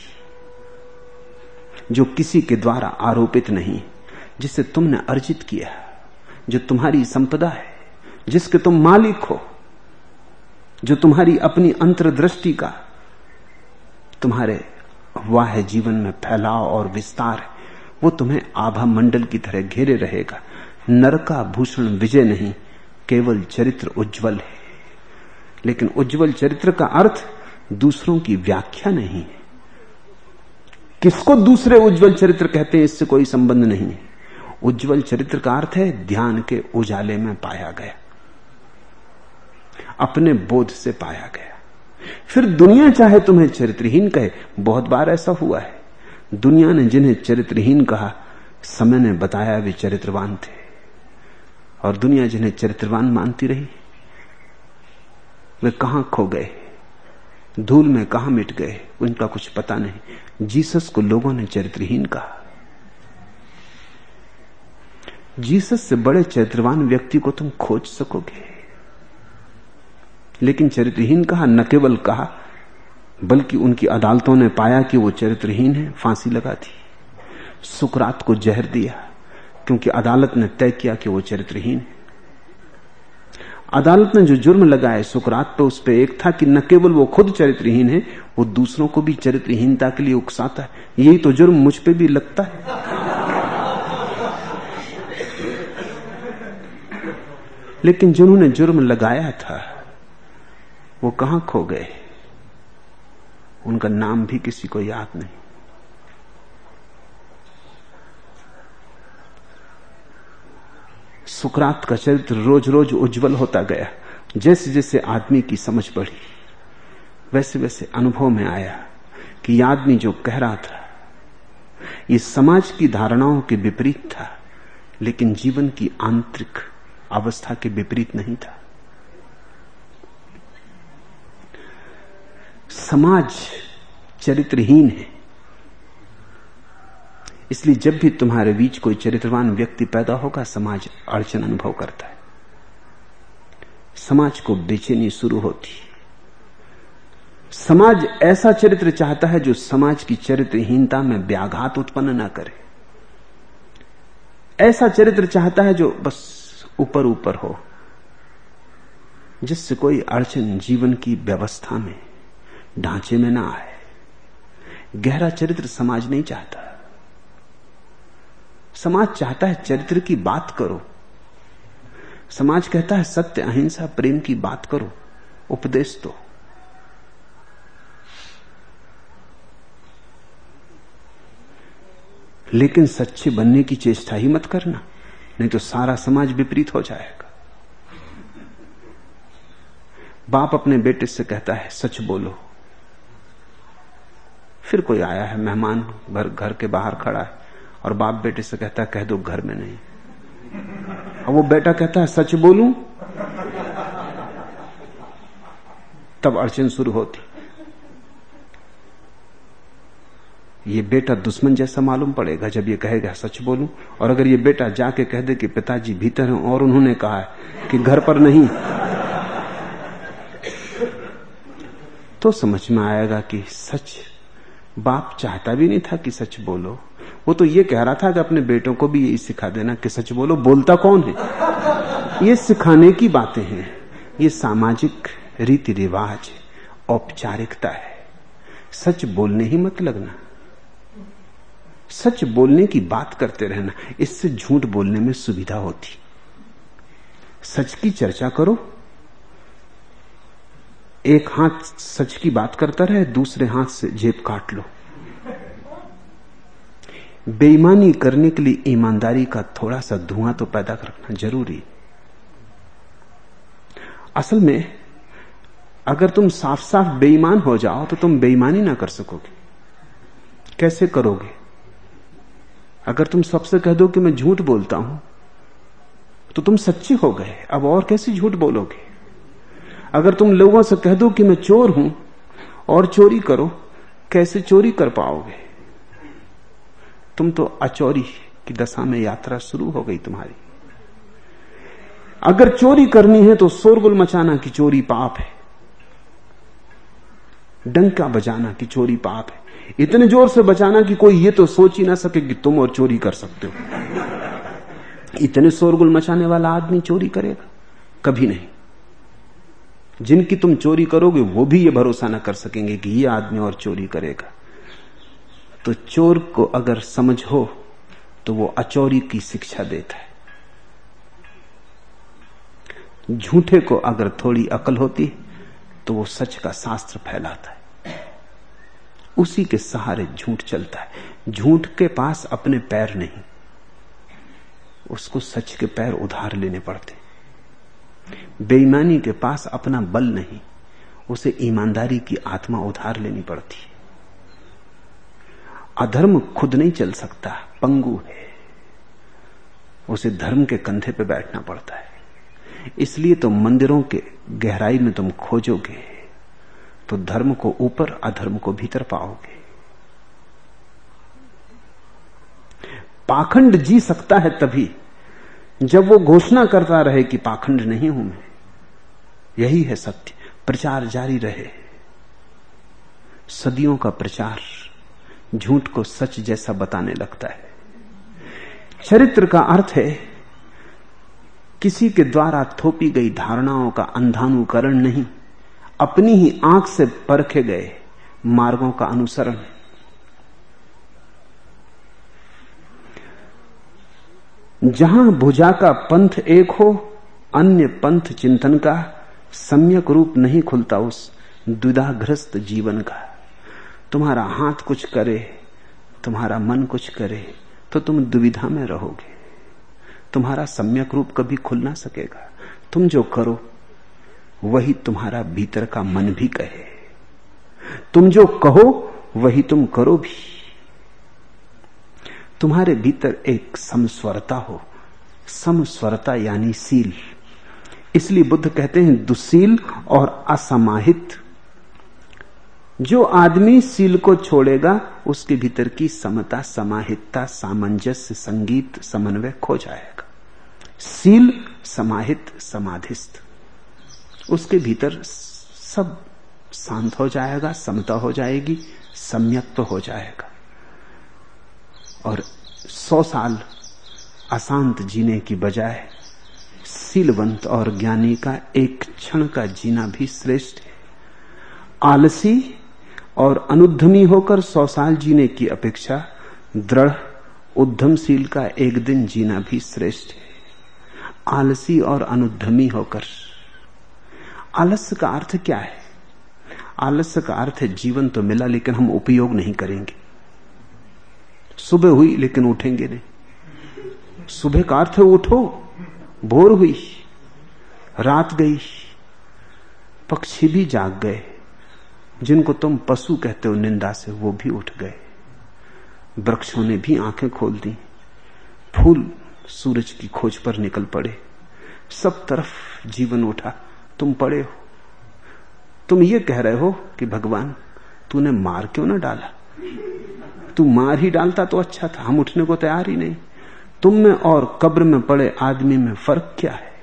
जो किसी के द्वारा आरोपित नहीं, जिसे तुमने अर्जित किया, जो तुम्हारी संपदा है, जिसके तुम मालिक हो, जो तुम्हारी अपनी अंतर्दृष्टि का, तुम्हारे वाह जीवन में फैलाव और विस्तार है। वो तुम्हें आभा मंडल की तरह घेरे रहेगा। नर का भूषण विजय नहीं, केवल चरित्र उज्जवल है। लेकिन उज्जवल चरित्र का अर्थ दूसरों की व्याख्या नहीं है। किसको दूसरे उज्जवल चरित्र कहते हैं, इससे कोई संबंध नहीं है। उज्जवल चरित्र का अर्थ है ध्यान के उजाले में पाया गया, अपने बोध से पाया गया। फिर दुनिया चाहे तुम्हें चरित्रहीन कहे, बहुत बार ऐसा हुआ है। दुनिया ने जिन्हें चरित्रहीन कहा, समय ने बताया वे चरित्रवान थे, और दुनिया जिन्हें चरित्रवान मानती रही, वे कहां खो गए, धूल में कहां मिट गए, उनका कुछ पता नहीं। जीसस को लोगों ने चरित्रहीन कहा। जीसस से बड़े चरित्रवान व्यक्ति को तुम खोज सकोगे, लेकिन चरित्रहीन कहा न केवल कहा, बल्कि उनकी अदालतों ने पाया कि वो चरित्रहीन है, फांसी लगा दी। सुकरात को जहर दिया क्योंकि अदालत ने तय किया कि वो चरित्रहीन है। अदालत ने जो जुर्म लगाए सुकरात पे, उस पे एक था कि न केवल वो खुद चरित्रहीन है, वो दूसरों को भी चरित्रहीनता के लिए उकसाता है। यही तो जुर्म मुझ पे भी लगता है। लेकिन जिन्होंने जुर्म लगाया था वो कहां खो गए? उनका नाम भी किसी को याद नहीं। सुकरात का चरित्र रोज रोज उज्जवल होता गया। जैसे जैसे आदमी की समझ बढ़ी, वैसे वैसे अनुभव में आया कि यह आदमी जो कह रहा था ये समाज की धारणाओं के विपरीत था, लेकिन जीवन की आंतरिक अवस्था के विपरीत नहीं था। समाज चरित्रहीन है, इसलिए जब भी तुम्हारे बीच कोई चरित्रवान व्यक्ति पैदा होगा, समाज अड़चन अनुभव करता है। समाज को बेचैनी शुरू होती। समाज ऐसा चरित्र चाहता है जो समाज की चरित्रहीनता में व्याघात उत्पन्न न करे। ऐसा चरित्र चाहता है जो बस ऊपर ऊपर हो, जिससे कोई अड़चन जीवन की व्यवस्था में, ढांचे में ना आए। गहरा चरित्र समाज नहीं चाहता। समाज चाहता है चरित्र की बात करो। समाज कहता है सत्य, अहिंसा, प्रेम की बात करो, उपदेश दो। लेकिन सच्चे बनने की चेष्टा ही मत करना, नहीं तो सारा समाज विपरीत हो जाएगा। बाप अपने बेटे से कहता है सच बोलो। फिर कोई आया है मेहमान, घर के बाहर खड़ा है, और बाप बेटे से कहता है कह दो घर में नहीं। अब वो बेटा कहता है सच बोलूं, तब अड़चन शुरू होती। ये बेटा दुश्मन जैसा मालूम पड़ेगा जब ये कहेगा सच बोलूं, और अगर ये बेटा जाके कह दे कि पिताजी भीतर हैं और उन्होंने कहा है कि घर पर नहीं, तो समझ में आएगा कि सच बाप चाहता भी नहीं था कि सच बोलो। वो तो ये कह रहा था कि अपने बेटों को भी यही सिखा देना कि सच बोलो। बोलता कौन है? ये सिखाने की बातें हैं, ये सामाजिक रीति रिवाज, औपचारिकता है। सच बोलने ही मत लगना, सच बोलने की बात करते रहना। इससे झूठ बोलने में सुविधा होती। सच की चर्चा करो, एक हाथ सच की बात करता रहे, दूसरे हाथ से जेब काट लो। बेईमानी करने के लिए ईमानदारी का थोड़ा सा धुआं तो पैदा करना जरूरी। असल में अगर तुम साफ साफ बेईमान हो जाओ तो तुम बेईमानी ना कर सकोगे। कैसे करोगे? अगर तुम सबसे कह दो कि मैं झूठ बोलता हूं तो तुम सच्चे हो गए, अब और कैसे झूठ बोलोगे? अगर तुम लोगों से कह दो कि मैं चोर हूं और चोरी करो, कैसे चोरी कर पाओगे? तुम तो अचोरी की दशा में यात्रा शुरू हो गई तुम्हारी। अगर चोरी करनी है तो शोरगुल मचाना कि चोरी पाप है, डंका बजाना कि चोरी पाप है, इतने जोर से बजाना कि कोई ये तो सोच ही ना सके कि तुम और चोरी कर सकते हो। इतने शोरगुल मचाने वाला आदमी चोरी करेगा? कभी नहीं। जिनकी तुम चोरी करोगे वो भी ये भरोसा ना कर सकेंगे कि ये आदमी और चोरी करेगा। तो चोर को अगर समझ हो तो वो अचोरी की शिक्षा देता है। झूठे को अगर थोड़ी अकल होती तो वो सच का शास्त्र फैलाता है। उसी के सहारे झूठ चलता है। झूठ के पास अपने पैर नहीं, उसको सच के पैर उधार लेने पड़ते। बेईमानी के पास अपना बल नहीं, उसे ईमानदारी की आत्मा उधार लेनी पड़ती है। अधर्म खुद नहीं चल सकता, पंगु है, उसे धर्म के कंधे पे बैठना पड़ता है। इसलिए तो मंदिरों के गहराई में तुम खोजोगे तो धर्म को ऊपर, अधर्म को भीतर पाओगे। पाखंड जी सकता है तभी जब वो घोषणा करता रहे कि पाखंड नहीं हूं मैं, यही है सत्य। प्रचार जारी रहे, सदियों का प्रचार झूठ को सच जैसा बताने लगता है। चरित्र का अर्थ है किसी के द्वारा थोपी गई धारणाओं का अंधानुकरण नहीं, अपनी ही आंख से परखे गए मार्गों का अनुसरण। जहां भुजा का पंथ एक हो, अन्य पंथ चिंतन का सम्यक रूप नहीं खुलता उस द्विधाग्रस्त जीवन का। तुम्हारा हाथ कुछ करे, तुम्हारा मन कुछ करे, तो तुम दुविधा में रहोगे। तुम्हारा सम्यक रूप कभी खुल ना सकेगा। तुम जो करो वही तुम्हारा भीतर का मन भी कहे, तुम जो कहो वही तुम करो भी। तुम्हारे भीतर एक समस्वरता हो, समस्वरता यानी सील। इसलिए बुद्ध कहते हैं दुशील और असमाहित। जो आदमी सील को छोड़ेगा उसके भीतर की समता, समाहितता, सामंजस्य, संगीत, समन्वय खो जाएगा। सील, समाहित, समाधिस्थ, उसके भीतर सब शांत हो जाएगा, समता हो जाएगी, सम्यक हो जाएगा। और 100 साल अशांत जीने की बजाय सीलवंत और ज्ञानी का एक क्षण का जीना भी श्रेष्ठ है। आलसी और अनुद्यमी होकर 100 साल जीने की अपेक्षा दृढ़ उद्यमशील का एक दिन जीना भी श्रेष्ठ है। आलसी और अनुद्यमी होकर, आलस्य का अर्थ क्या है? आलस्य का अर्थ है जीवन तो मिला लेकिन हम उपयोग नहीं करेंगे। सुबह हुई लेकिन उठेंगे नहीं। सुबह का अर्थ है उठो, भोर हुई, रात गई, पक्षी भी जाग गए, जिनको तुम पशु कहते हो निंदा से, वो भी उठ गए, वृक्षों ने भी आंखें खोल दी, फूल सूरज की खोज पर निकल पड़े, सब तरफ जीवन उठा, तुम पड़े हो। तुम ये कह रहे हो कि भगवान तूने मार क्यों ना डाला? तू मार ही डालता तो अच्छा था, हम उठने को तैयार ही नहीं। तुम में और कब्र में पड़े आदमी में फर्क क्या है?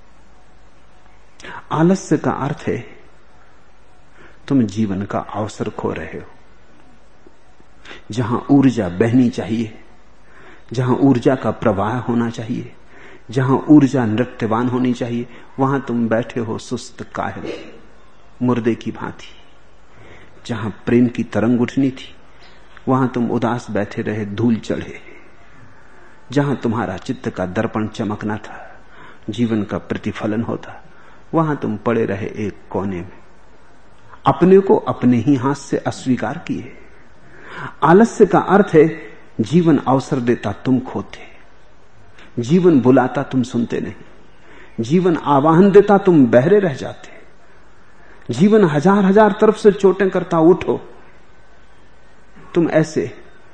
आलस्य का अर्थ है तुम जीवन का अवसर खो रहे हो। जहां ऊर्जा बहनी चाहिए, जहां ऊर्जा का प्रवाह होना चाहिए, जहां ऊर्जा नृत्यवान होनी चाहिए, वहां तुम बैठे हो सुस्त काहिल मुर्दे की भांति। जहां प्रेम की तरंग उठनी थी वहां तुम उदास बैठे रहे, धूल चढ़े। जहां तुम्हारा चित्त का दर्पण चमकना था, जीवन का प्रतिफलन होता, वहां तुम पड़े रहे एक कोने में, अपने को अपने ही हाथ से अस्वीकार किए। आलस्य का अर्थ है जीवन अवसर देता तुम खोते, जीवन बुलाता तुम सुनते नहीं, जीवन आवाहन देता तुम बहरे रह जाते, जीवन हजार हजार तरफ से चोटें करता उठो, तुम ऐसे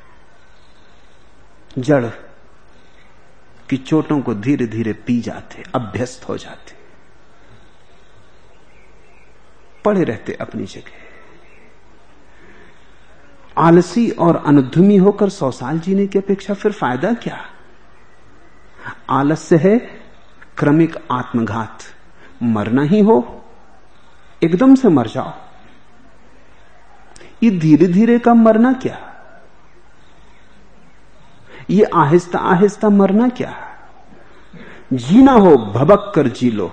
जड़ की चोटों को धीरे धीरे पी जाते, अभ्यस्त हो जाते, पड़े रहते अपनी जगह। आलसी और अनुद्यमी होकर 100 साल जीने की अपेक्षा फिर फायदा क्या? आलस्य है क्रमिक आत्मघात। मरना ही हो एकदम से मर जाओ। ये धीरे धीरे का मरना क्या? ये आहिस्ता आहिस्ता मरना क्या? जीना हो भबक कर जी लो।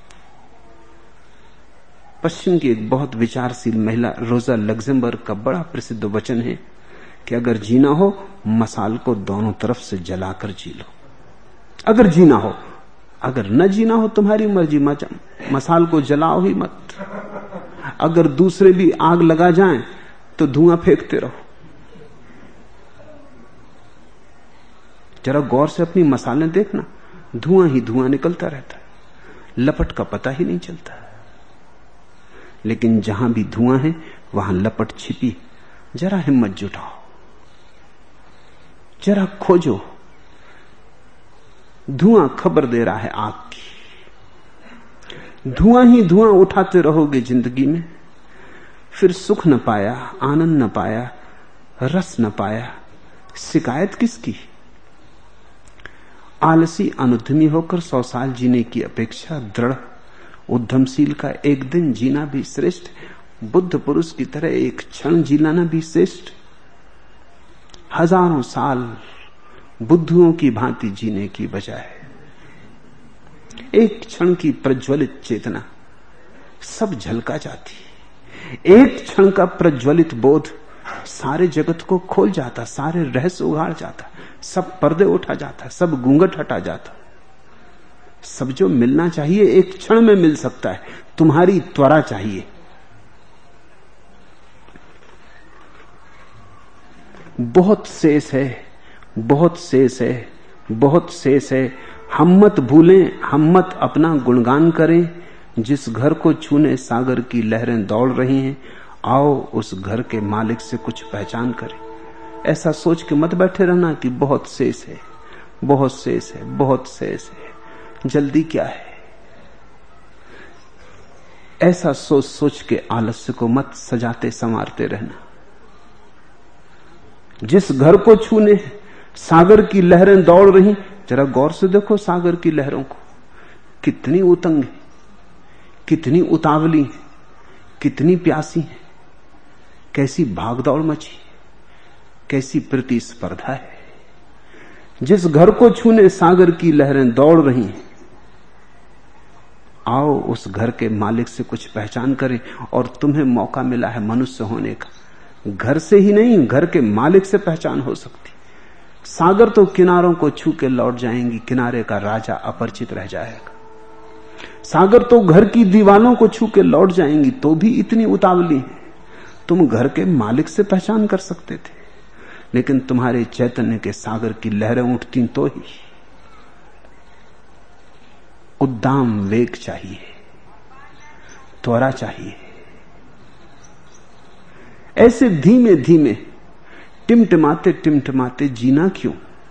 पश्चिम की एक बहुत विचारशील महिला रोजा लग्जमबर्ग का बड़ा प्रसिद्ध वचन है कि अगर जीना हो मसाल को दोनों तरफ से जलाकर जी लो। अगर जीना हो, अगर न जीना हो तुम्हारी मर्जी, मसाल को जलाओ ही मत। अगर दूसरे भी आग लगा जाएं तो धुआं फेंकते रहो। जरा गौर से अपनी मसालें देखना, धुआं ही धुआं निकलता रहता है, लपट का पता ही नहीं चलता। लेकिन जहां भी धुआं है वहां लपट छिपी। जरा हिम्मत जुटाओ, जरा खोजो। धुआं खबर दे रहा है आग की। धुआं ही धुआं उठाते रहोगे जिंदगी में, फिर सुख न पाया, आनंद न पाया, रस न पाया, शिकायत किसकी? आलसी अनुद्यमी होकर 100 साल जीने की अपेक्षा दृढ़ उद्यमशील का एक दिन जीना भी श्रेष्ठ। बुद्ध पुरुष की तरह एक क्षण जीना भी श्रेष्ठ। हजारों साल बुद्धुओं की भांति जीने की बजाय एक क्षण की प्रज्वलित चेतना सब झलका जाती है। एक क्षण का प्रज्वलित बोध सारे जगत को खोल जाता, सारे रहस्य उगाड़ जाता, सब पर्दे उठा जाता, सब घूंघट हटा जाता। सब जो मिलना चाहिए एक क्षण में मिल सकता है। तुम्हारी त्वरा चाहिए। बहुत शेष है, बहुत शेष है, बहुत शेष है। हम मत भूलें, हम मत अपना गुणगान करें। जिस घर को छूने सागर की लहरें दौड़ रही हैं, आओ उस घर के मालिक से कुछ पहचान करें। ऐसा सोच के मत बैठे रहना कि बहुत शेष है, बहुत शेष है, बहुत शेष है, जल्दी क्या है। ऐसा सोच सोच के आलस्य को मत सजाते संवारते रहना। जिस घर को छूने सागर की लहरें दौड़ रही, जरा गौर से देखो सागर की लहरों को, कितनी उतंग है, कितनी उतावली है, कितनी प्यासी है, कैसी भागदौड़ मची, कैसी प्रतिस्पर्धा है। जिस घर को छूने सागर की लहरें दौड़ रही, आओ उस घर के मालिक से कुछ पहचान करें। और तुम्हें मौका मिला है मनुष्य होने का। घर से ही नहीं, घर के मालिक से पहचान हो सकती। सागर तो किनारों को छू के लौट जाएंगी, किनारे का राजा अपरिचित रह जाएगा। सागर तो घर की दीवालों को छू के लौट जाएंगी, तो भी इतनी उतावली है। तुम घर के मालिक से पहचान कर सकते थे, लेकिन तुम्हारे चैतन्य के सागर की लहरें उठती तो ही। उद्दाम वेग चाहिए, त्वरा चाहिए। ऐसे धीमे धीमे टिमटिमाते टिमटिमाते जीना क्यों?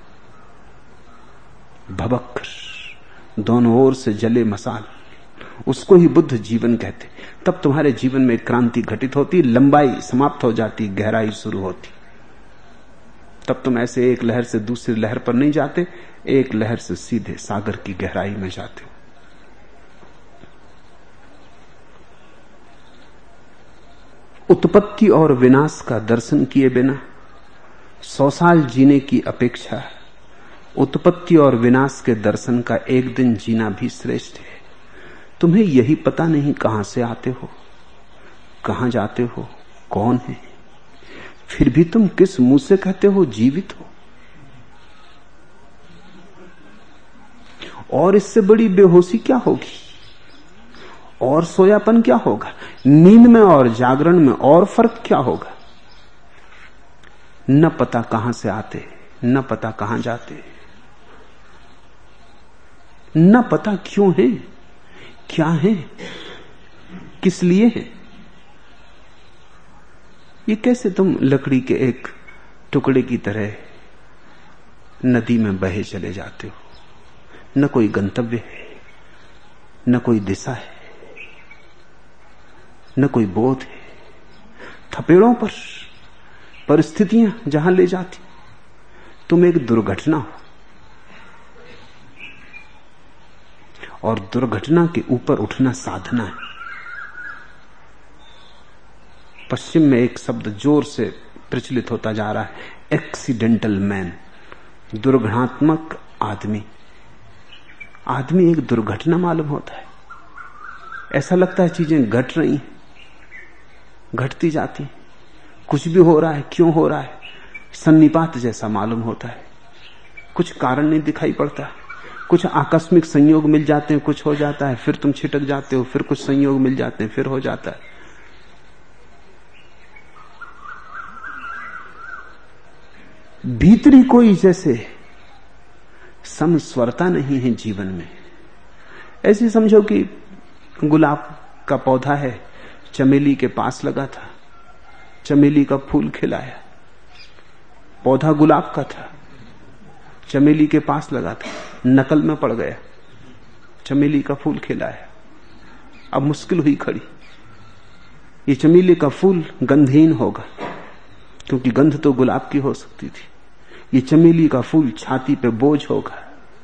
भबक्कर दोनों ओर से जले मसाल, उसको ही बुद्ध जीवन कहते। तब तुम्हारे जीवन में क्रांति घटित होती, लंबाई समाप्त हो जाती, गहराई शुरू होती। तब तुम ऐसे एक लहर से दूसरी लहर पर नहीं जाते, एक लहर से सीधे सागर की गहराई में जाते हो। उत्पत्ति और विनाश का दर्शन किए बिना 100 साल जीने की अपेक्षा उत्पत्ति और विनाश के दर्शन का एक दिन जीना भी श्रेष्ठ है। तुम्हें यही पता नहीं कहां से आते हो, कहां जाते हो, कौन है, फिर भी तुम किस मुंह से कहते हो जीवित हो। और इससे बड़ी बेहोशी क्या होगी, और सोयापन क्या होगा, नींद में और जागरण में और फर्क क्या होगा। न पता कहां से आते, न पता कहां जाते, न पता क्यों है, क्या है, किस लिए है। ये कैसे तुम लकड़ी के एक टुकड़े की तरह नदी में बहे चले जाते हो। न कोई गंतव्य है, न कोई दिशा है, न कोई बोध है। थपेड़ों पर परिस्थितियां जहां ले जाती, तुम एक दुर्घटना हो, और दुर्घटना के ऊपर उठना साधना है। पश्चिम में एक शब्द जोर से प्रचलित होता जा रहा है, एक्सीडेंटल मैन, दुर्घटनात्मक आदमी। आदमी एक दुर्घटना मालूम होता है। ऐसा लगता है चीजें घट रही, घटती जाती, कुछ भी हो रहा है, क्यों हो रहा है, सन्निपात जैसा मालूम होता है। कुछ कारण नहीं दिखाई पड़ता, कुछ आकस्मिक संयोग मिल जाते हैं, कुछ हो जाता है, फिर तुम छिटक जाते हो, फिर कुछ संयोग मिल जाते हैं, फिर हो जाता है। भीतरी कोई जैसे समस्वरता नहीं है जीवन में। ऐसे समझो कि गुलाब का पौधा है, चमेली के पास लगा था, चमेली का फूल खिलाया, पौधा गुलाब का था, चमेली के पास लगा था, नकल में पड़ गया, चमेली का फूल खिलाया। अब मुश्किल हुई खड़ी, ये चमेली का फूल गंधहीन होगा, क्योंकि गंध तो गुलाब की हो सकती थी। ये चमेली का फूल छाती पे बोझ होगा,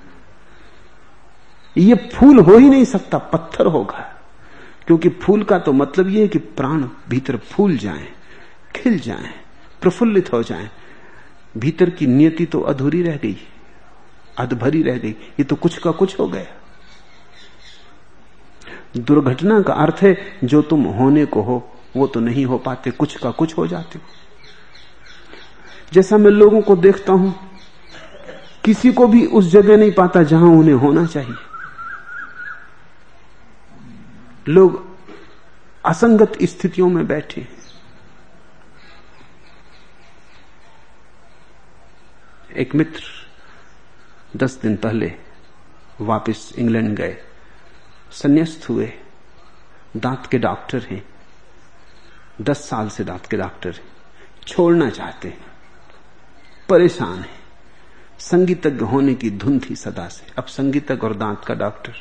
ये फूल हो ही नहीं सकता, पत्थर होगा। क्योंकि फूल का तो मतलब यह है कि प्राण भीतर फूल जाएं, खिल जाएं, प्रफुल्लित हो जाएं। भीतर की नियति तो अधूरी रह गई, अधभरी रह गई, ये तो कुछ का कुछ हो गया। दुर्घटना का अर्थ है जो तुम होने को हो वो तो नहीं हो पाते, कुछ का कुछ हो जाते हो। जैसा मैं लोगों को देखता हूं, किसी को भी उस जगह नहीं पाता जहां उन्हें होना चाहिए। लोग असंगत स्थितियों में बैठे। एक मित्र 10 दिन पहले वापस इंग्लैंड गए, संन्यास्त हुए, दांत के डॉक्टर हैं, 10 साल से दांत के डॉक्टर हैं, छोड़ना चाहते हैं, परेशान हैं। संगीतज्ञ होने की धुन थी सदा से, अब संगीतज्ञ और दांत का डॉक्टर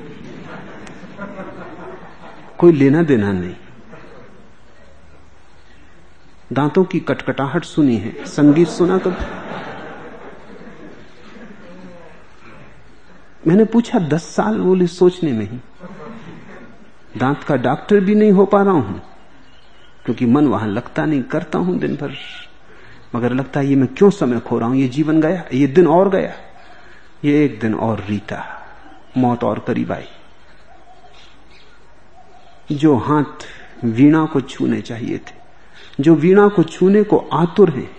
कोई लेना देना नहीं। दांतों की कटकटाहट सुनी है, संगीत सुना कभी? मैंने पूछा 10 साल, बोले सोचने में ही। दांत का डॉक्टर भी नहीं हो पा रहा हूं क्योंकि मन वहां लगता नहीं, करता हूं दिन भर, मगर लगता है ये मैं क्यों समय खो रहा हूं, ये जीवन गया, ये दिन और गया, ये एक दिन और रीता, मौत और करीब आई। जो हाथ वीणा को छूने चाहिए थे, जो वीणा को छूने को आतुर हैं,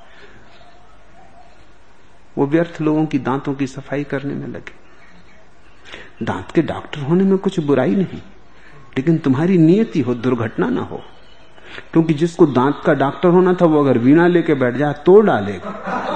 वो व्यर्थ लोगों की दांतों की सफाई करने में लगे। दांत के डॉक्टर होने में कुछ बुराई नहीं, लेकिन तुम्हारी नियति हो, दुर्घटना ना हो। क्योंकि जिसको दांत का डॉक्टर होना था वो अगर वीणा लेके बैठ जाए तोड़ डालेगा।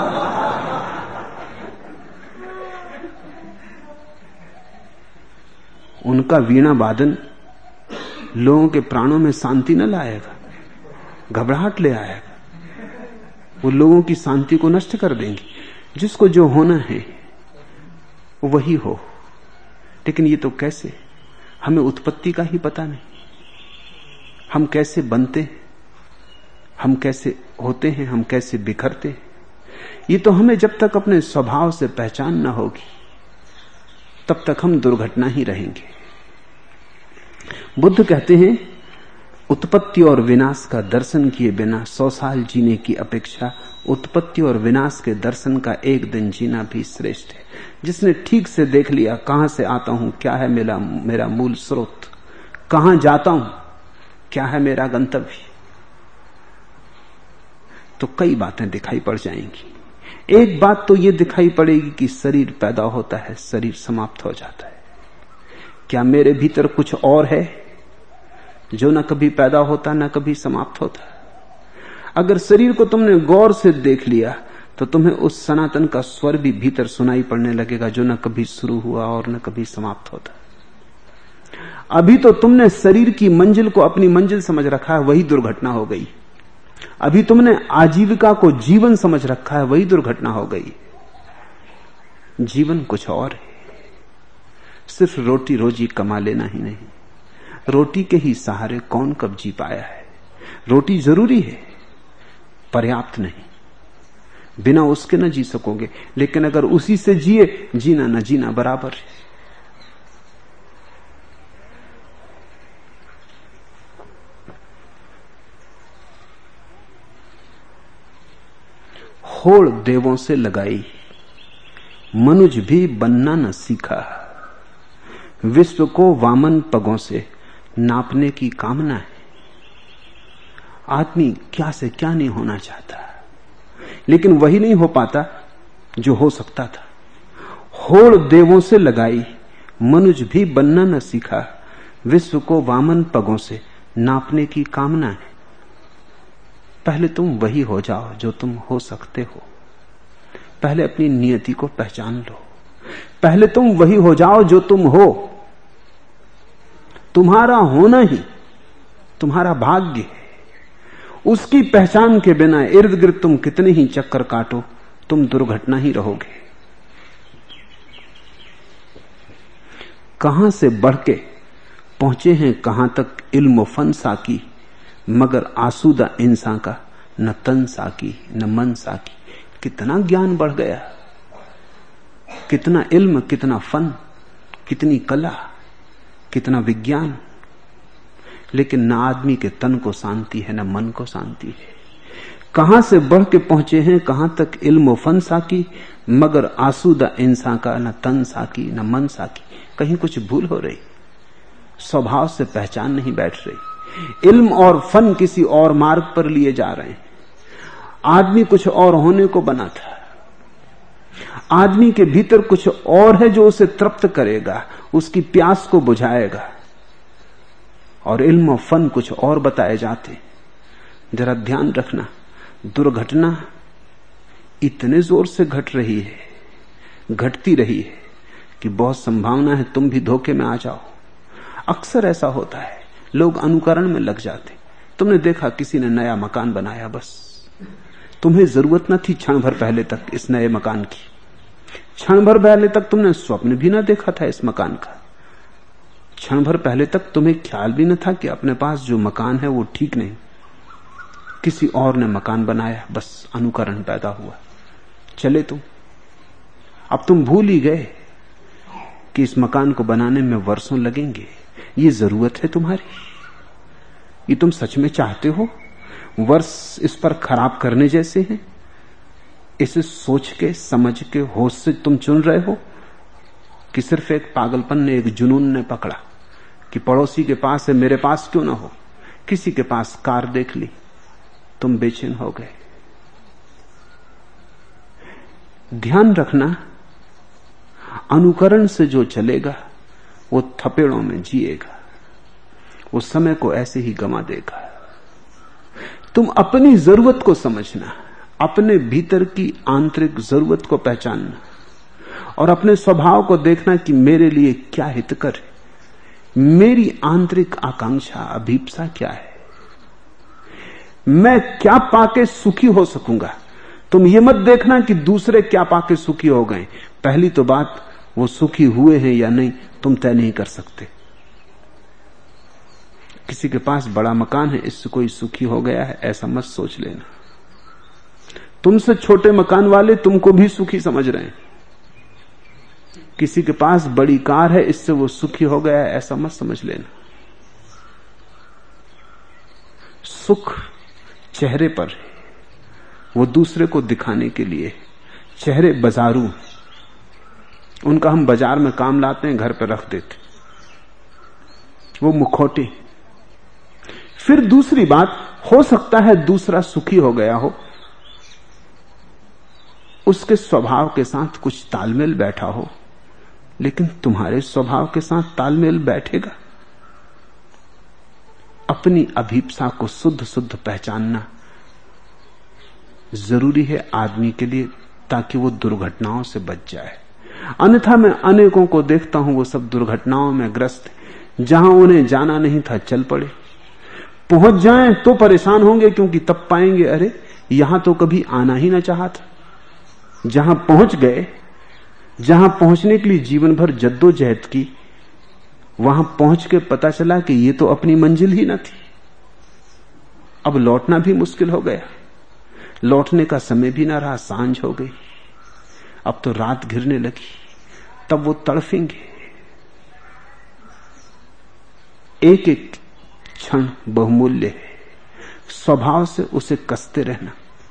उनका वीणा वादन लोगों के प्राणों में शांति न लाएगा, घबराहट ले आएगा, वो लोगों की शांति को नष्ट कर देंगे। जिसको जो होना है वही हो। लेकिन ये तो कैसे, हमें उत्पत्ति का ही पता नहीं, हम कैसे बनते हैं, हम कैसे होते हैं, हम कैसे बिखरते हैं, ये तो हमें जब तक अपने स्वभाव से पहचान न होगी तब तक हम दुर्घटना ही रहेंगे। बुद्ध कहते हैं उत्पत्ति और विनाश का दर्शन किए बिना 100 साल जीने की अपेक्षा उत्पत्ति और विनाश के दर्शन का एक दिन जीना भी श्रेष्ठ है। जिसने ठीक से देख लिया कहां से आता हूं, क्या है मेरा मूल स्रोत, कहां जाता हूं, क्या है मेरा गंतव्य, तो कई बातें दिखाई पड़ जाएंगी। एक बात तो ये दिखाई पड़ेगी कि शरीर पैदा होता है, शरीर समाप्त हो जाता है। क्या मेरे भीतर कुछ और है जो न कभी पैदा होता न कभी समाप्त होता? अगर शरीर को तुमने गौर से देख लिया तो तुम्हें उस सनातन का स्वर भी भीतर सुनाई पड़ने लगेगा जो न कभी शुरू हुआ और न कभी समाप्त होता। अभी तो तुमने शरीर की मंजिल को अपनी मंजिल समझ रखा है, वही दुर्घटना हो गई। अभी तुमने आजीविका को जीवन समझ रखा है, वही दुर्घटना हो गई। जीवन कुछ और है, सिर्फ रोटी रोजी कमा लेना ही नहीं। रोटी के ही सहारे कौन कब जी पाया है? रोटी जरूरी है, पर्याप्त नहीं, बिना उसके न जी सकोगे। लेकिन अगर उसी से जिए, जीना न जीना बराबर है। होड़ देवों से लगाई, मनुज भी बनना न सीखा। विश्व को वामन पगों से नापने की कामना है। आदमी क्या से क्या नहीं होना चाहता, लेकिन वही नहीं हो पाता जो हो सकता था। होड़ देवों से लगाई, मनुज भी बनना न सीखा। विश्व को वामन पगों से नापने की कामना है। पहले तुम वही हो जाओ जो तुम हो सकते हो। पहले अपनी नियति को पहचान लो। पहले तुम वही हो जाओ जो तुम हो। तुम्हारा होना ही तुम्हारा भाग्य है। उसकी पहचान के बिना इर्द गिर्द तुम कितने ही चक्कर काटो, तुम दुर्घटना ही रहोगे। कहां से बढ़ के पहुंचे हैं कहां तक इल्म फन साकी, मगर आसूदा इंसान का न तन साकी न मन साकी। कितना ज्ञान बढ़ गया, कितना इल्म, कितना फन, कितनी कला, कितना विज्ञान, लेकिन न आदमी के तन को शांति है, न मन को शांति है। कहां से बढ़ के पहुंचे हैं कहां तक इल्म फन साकी, मगर आसूदा इंसान का न तन साकी न मन साकी। कहीं कुछ भूल हो रही। स्वभाव से पहचान नहीं बैठ रही। इल्म और फन किसी और मार्ग पर लिए जा रहे हैं। आदमी कुछ और होने को बना था। आदमी के भीतर कुछ और है जो उसे तृप्त करेगा, उसकी प्यास को बुझाएगा, और इल्म और फन कुछ और बताए जाते। जरा ध्यान रखना, दुर्घटना इतने जोर से घट रही है, घटती रही है कि बहुत संभावना है तुम भी धोखे में आ जाओ। अक्सर ऐसा होता है, लोग अनुकरण में लग जाते। तुमने देखा किसी ने नया मकान बनाया, बस तुम्हें जरूरत न थी क्षण भर पहले तक इस नए मकान की। क्षण भर पहले तक तुमने स्वप्न भी ना देखा था इस मकान का। क्षण भर पहले तक तुम्हें ख्याल भी न था कि अपने पास जो मकान है वो ठीक नहीं। किसी और ने मकान बनाया, बस अनुकरण पैदा हुआ, चले तुम। अब तुम भूल ही गए कि इस मकान को बनाने में वर्षों लगेंगे। ये जरूरत है तुम्हारी? ये तुम सच में चाहते हो? वर्ष इस पर खराब करने जैसे हैं? इसे सोच के समझ के होश से तुम चुन रहे हो कि सिर्फ एक पागलपन ने, एक जुनून ने पकड़ा कि पड़ोसी के पास है, मेरे पास क्यों ना हो? किसी के पास कार देख ली, तुम बेचैन हो गए। ध्यान रखना, अनुकरण से जो चलेगा वो थपेड़ों में जिएगा, वो समय को ऐसे ही गंवा देगा। तुम अपनी जरूरत को समझना, अपने भीतर की आंतरिक जरूरत को पहचानना और अपने स्वभाव को देखना कि मेरे लिए क्या हितकर है, मेरी आंतरिक आकांक्षा, अभीप्सा क्या है, मैं क्या पाके सुखी हो सकूंगा। तुम ये मत देखना कि दूसरे क्या पाके सुखी हो गए। पहली तो बात, वो सुखी हुए हैं या नहीं तुम तय नहीं कर सकते। किसी के पास बड़ा मकान है, इससे कोई सुखी हो गया है ऐसा मत सोच लेना। तुमसे छोटे मकान वाले तुमको भी सुखी समझ रहे हैं। किसी के पास बड़ी कार है, इससे वो सुखी हो गया है ऐसा मत समझ लेना। सुख चेहरे पर है, वो दूसरे को दिखाने के लिए। चेहरे बाजारू, उनका हम बाजार में काम लाते हैं, घर पर रख देते, वो मुखौटे। फिर दूसरी बात, हो सकता है दूसरा सुखी हो गया हो, उसके स्वभाव के साथ कुछ तालमेल बैठा हो, लेकिन तुम्हारे स्वभाव के साथ तालमेल बैठेगा? अपनी अभीप्सा को शुद्ध शुद्ध पहचानना जरूरी है आदमी के लिए, ताकि वो दुर्घटनाओं से बच जाए। अन्यथा मैं अनेकों को देखता हूं, वो सब दुर्घटनाओं में ग्रस्त हैं। जहां उन्हें जाना नहीं था चल पड़े, पहुंच जाएं तो परेशान होंगे, क्योंकि तब पाएंगे अरे यहां तो कभी आना ही ना चाहा था। जहां पहुंच गए, जहां पहुंचने के लिए जीवन भर जद्दोजहद की, वहां पहुंच के पता चला कि ये तो अपनी मंजिल ही न थी। अब लौटना भी मुश्किल हो गया, लौटने का समय भी ना रहा, सांझ हो गई, अब तो रात घिरने लगी, तब वो तड़फेंगे। एक एक क्षण बहुमूल्य है, स्वभाव से उसे कसते रहना।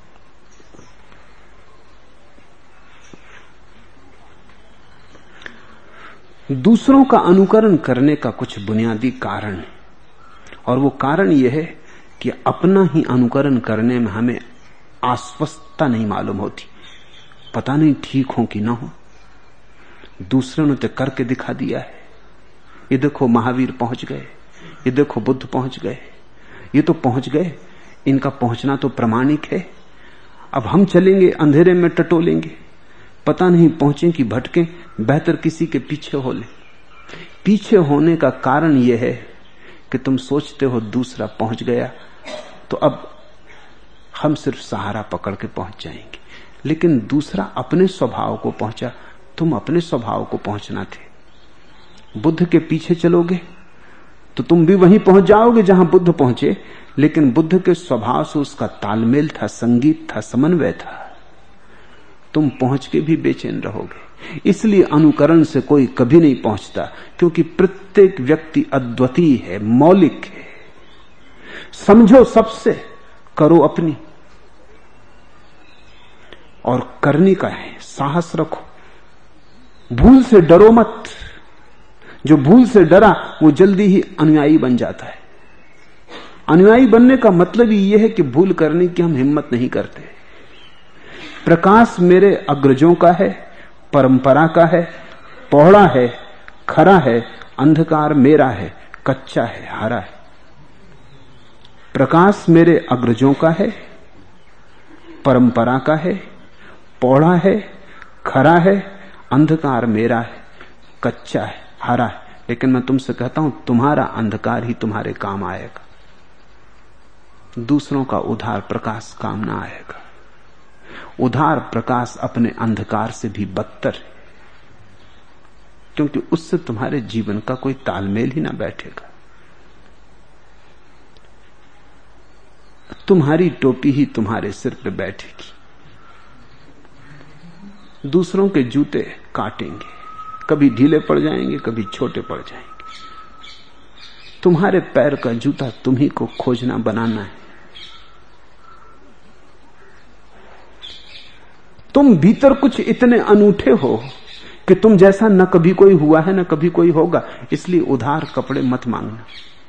दूसरों का अनुकरण करने का कुछ बुनियादी कारण है, और वो कारण यह है कि अपना ही अनुकरण करने में हमें आश्वस्तता नहीं मालूम होती। पता नहीं ठीक हो कि ना हो, दूसरों ने तो करके दिखा दिया है। ये देखो महावीर पहुंच गए, ये देखो बुद्ध पहुंच गए, ये तो पहुंच गए, इनका पहुंचना तो प्रमाणिक है। अब हम चलेंगे अंधेरे में टटोलेंगे, पता नहीं पहुंचे कि भटके, बेहतर किसी के पीछे हो ले। पीछे होने का कारण यह है कि तुम सोचते हो दूसरा पहुंच गया तो अब हम सिर्फ सहारा पकड़ के पहुंच जाएंगे, लेकिन दूसरा अपने स्वभाव को पहुंचा, तुम अपने स्वभाव को पहुंचना थे। बुद्ध के पीछे चलोगे तो तुम भी वहीं पहुंच जाओगे जहां बुद्ध पहुंचे, लेकिन बुद्ध के स्वभाव से उसका तालमेल था, संगीत था, समन्वय था। तुम पहुंच के भी बेचैन रहोगे। इसलिए अनुकरण से कोई कभी नहीं पहुंचता, क्योंकि प्रत्येक व्यक्ति अद्वितीय है, मौलिक है। समझो सबसे, करो अपनी, और करने का है, साहस रखो, भूल से डरो मत। जो भूल से डरा वो जल्दी ही अनुयायी बन जाता है। अनुयायी बनने का मतलब ही यह है कि भूल करने की हम हिम्मत नहीं करते। प्रकाश मेरे अग्रजों का है, परंपरा का है, पौड़ा है, खरा है, अंधकार मेरा है, कच्चा है, हरा है। प्रकाश मेरे अग्रजों का है, परंपरा का है, पौड़ा है, खरा है, अंधकार मेरा है, कच्चा है, हरा है। लेकिन मैं तुमसे कहता हूं, तुम्हारा अंधकार ही तुम्हारे काम आएगा, दूसरों का उधार प्रकाश काम ना आएगा। उधार प्रकाश अपने अंधकार से भी बदतर है, क्योंकि उससे तुम्हारे जीवन का कोई तालमेल ही ना बैठेगा। तुम्हारी टोपी ही तुम्हारे सिर पे बैठेगी, दूसरों के जूते काटेंगे, कभी ढीले पड़ जाएंगे, कभी छोटे पड़ जाएंगे। तुम्हारे पैर का जूता तुम्ही को खोजना बनाना है। तुम भीतर कुछ इतने अनूठे हो कि तुम जैसा न कभी कोई हुआ है न कभी कोई होगा, इसलिए उधार कपड़े मत मांगना।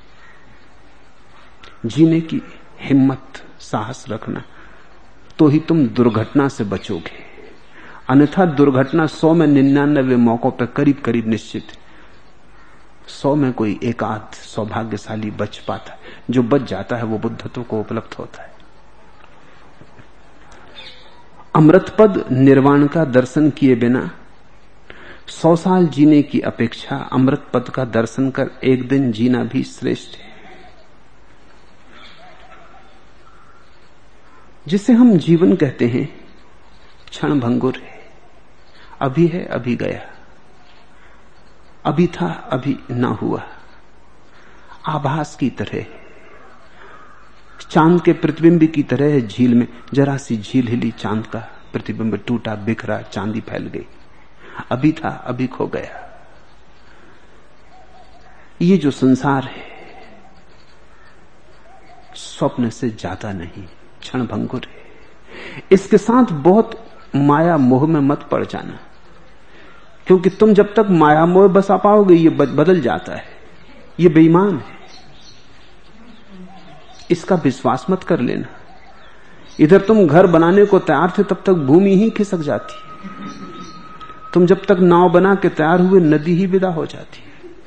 जीने की हिम्मत, साहस रखना, तो ही तुम दुर्घटना से बचोगे। अन्यथा दुर्घटना 100 में 99 मौकों पर करीब करीब निश्चित है। 100 में कोई एक आध सौभाग्यशाली बच पाता है। जो बच जाता है वो बुद्धत्व को उपलब्ध होता है। अमृत पद निर्वाण का दर्शन किए बिना 100 साल जीने की अपेक्षा अमृत पद का दर्शन कर एक दिन जीना भी श्रेष्ठ है। जिसे हम जीवन कहते हैं, क्षण भंगुर है, अभी है अभी गया, अभी था अभी ना हुआ, आभास की तरह, चांद के प्रतिबिंब की तरह है। झील में जरा सी झील हिली, चांद का प्रतिबिंब टूटा, बिखरा, चांदी फैल गई, अभी था अभी खो गया। ये जो संसार है स्वप्न से ज्यादा नहीं, क्षण भंगुर है। इसके साथ बहुत माया मोह में मत पड़ जाना, क्योंकि तुम जब तक माया मोह बसा पाओगे ये बदल जाता है, ये बेईमान है, इसका विश्वास मत कर लेना। इधर तुम घर बनाने को तैयार थे तब तक भूमि ही खिसक जाती, तुम जब तक नाव बना के तैयार हुए नदी ही विदा हो जाती।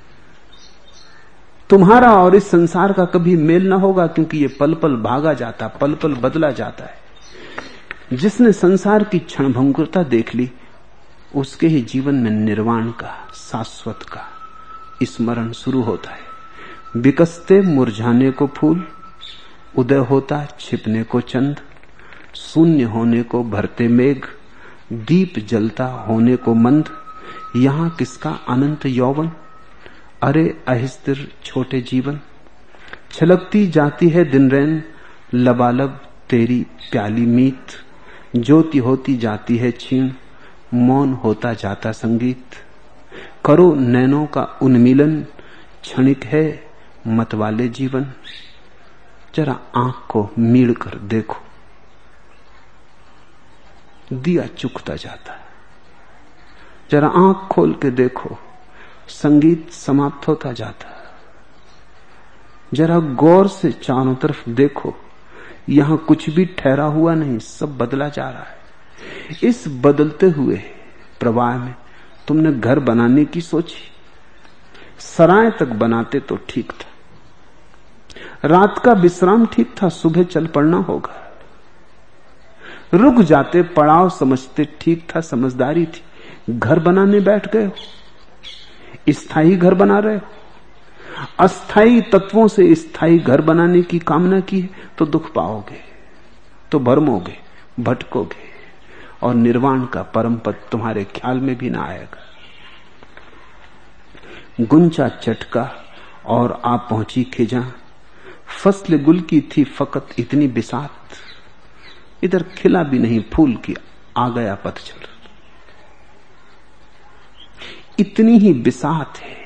तुम्हारा और इस संसार का कभी मेल ना होगा, क्योंकि ये पल पल भागा जाता, पल पल बदला जाता है। जिसने संसार की क्षणभंगुरता देख ली, उसके ही जीवन में निर्वाण का, शाश्वत का स्मरण शुरू होता है। विकसते मुरझाने को फूल, उदय होता छिपने को चंद, शून्य होने को भरते मेघ, दीप जलता होने को मंद, यहां किसका अनंत यौवन, अरे अहिस्तिर छोटे जीवन। छलकती जाती है दिन रैन, लबालब तेरी प्याली मीत, ज्योति होती जाती है क्षीण, मौन होता जाता संगीत। करो नैनों का उन्मीलन, क्षणिक है मतवाले जीवन। जरा आंख को मीड़ कर देखो, दिया चुकता जाता है। जरा आंख खोल के देखो, संगीत समाप्त होता जाता है। जरा गौर से चारों तरफ देखो, यहां कुछ भी ठहरा हुआ नहीं, सब बदला जा रहा है। इस बदलते हुए प्रवाह में तुमने घर बनाने की सोची, सराय तक बनाते तो ठीक था, रात का विश्राम ठीक था, सुबह चल पड़ना होगा। रुक जाते, पड़ाव समझते ठीक था, समझदारी थी। घर बनाने बैठ गए हो, स्थायी घर बना रहे हो। अस्थाई तत्वों से स्थायी घर बनाने की कामना की है तो दुख पाओगे, तो भरमोगे, भटकोगे, और निर्वाण का परम पद तुम्हारे ख्याल में भी ना आएगा। गुंचा चटका और आप पहुंची खिजा, फसल गुल की थी फकत इतनी बिसात, इधर खिला भी नहीं फूल की, आ गया पतझड़। इतनी ही बिसात है।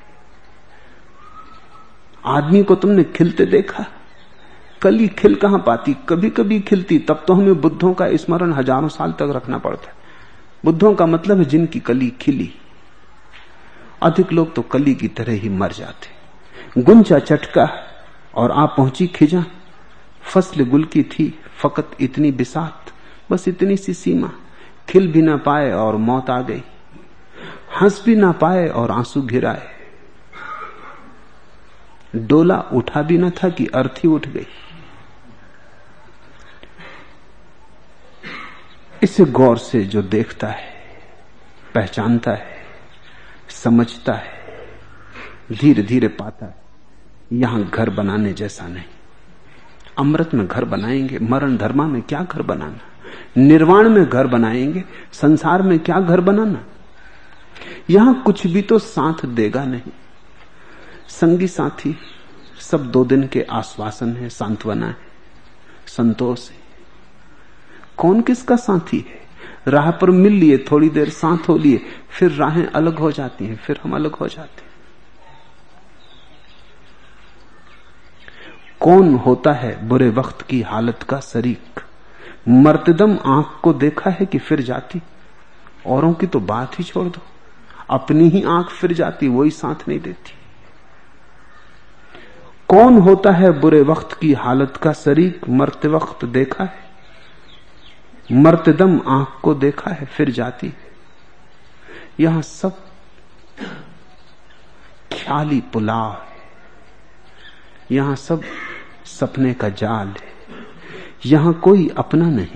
आदमी को तुमने खिलते देखा? कली खिल कहां पाती, कभी कभी खिलती, तब तो हमें बुद्धों का स्मरण हजारों साल तक रखना पड़ता है। बुद्धों का मतलब है जिनकी कली खिली, अधिक लोग तो कली की तरह ही मर जाते। गुंचा चटका और आप पहुंची खिजा, फसल गुल की थी फकत इतनी बिसात, बस इतनी सी सीमा, खिल भी ना पाए और मौत आ गई, हंस भी ना पाए और आंसू गिराए, डोला उठा भी ना था कि अर्थी उठ गई। इसे गौर से जो देखता है, पहचानता है, समझता है, धीरे धीरे पाता है यहां घर बनाने जैसा नहीं। अमृत में घर बनाएंगे, मरण धर्मा में क्या घर बनाना, निर्वाण में घर बनाएंगे, संसार में क्या घर बनाना। यहां कुछ भी तो साथ देगा नहीं। संगी साथी सब 2 दिन के आश्वासन है, सांत्वना है, संतोष है। कौन किसका साथी है? राह पर मिल लिए, थोड़ी देर साथ हो लिए, फिर राहें अलग हो जाती हैं, फिर हम अलग हो जाते हैं। कौन होता है बुरे वक्त की हालत का शरीक? मर्तदम आंख को देखा है कि फिर जाती। औरों की तो बात ही छोड़ दो, अपनी ही आंख फिर जाती, वही साथ नहीं देती। कौन होता है बुरे वक्त की हालत का शरीक? मरते वक्त देखा है, मर्तदम आंख को देखा है फिर जाती। यहां सब ख्याली पुलाव है, यहां सब सपने का जाल है, यहां कोई अपना नहीं,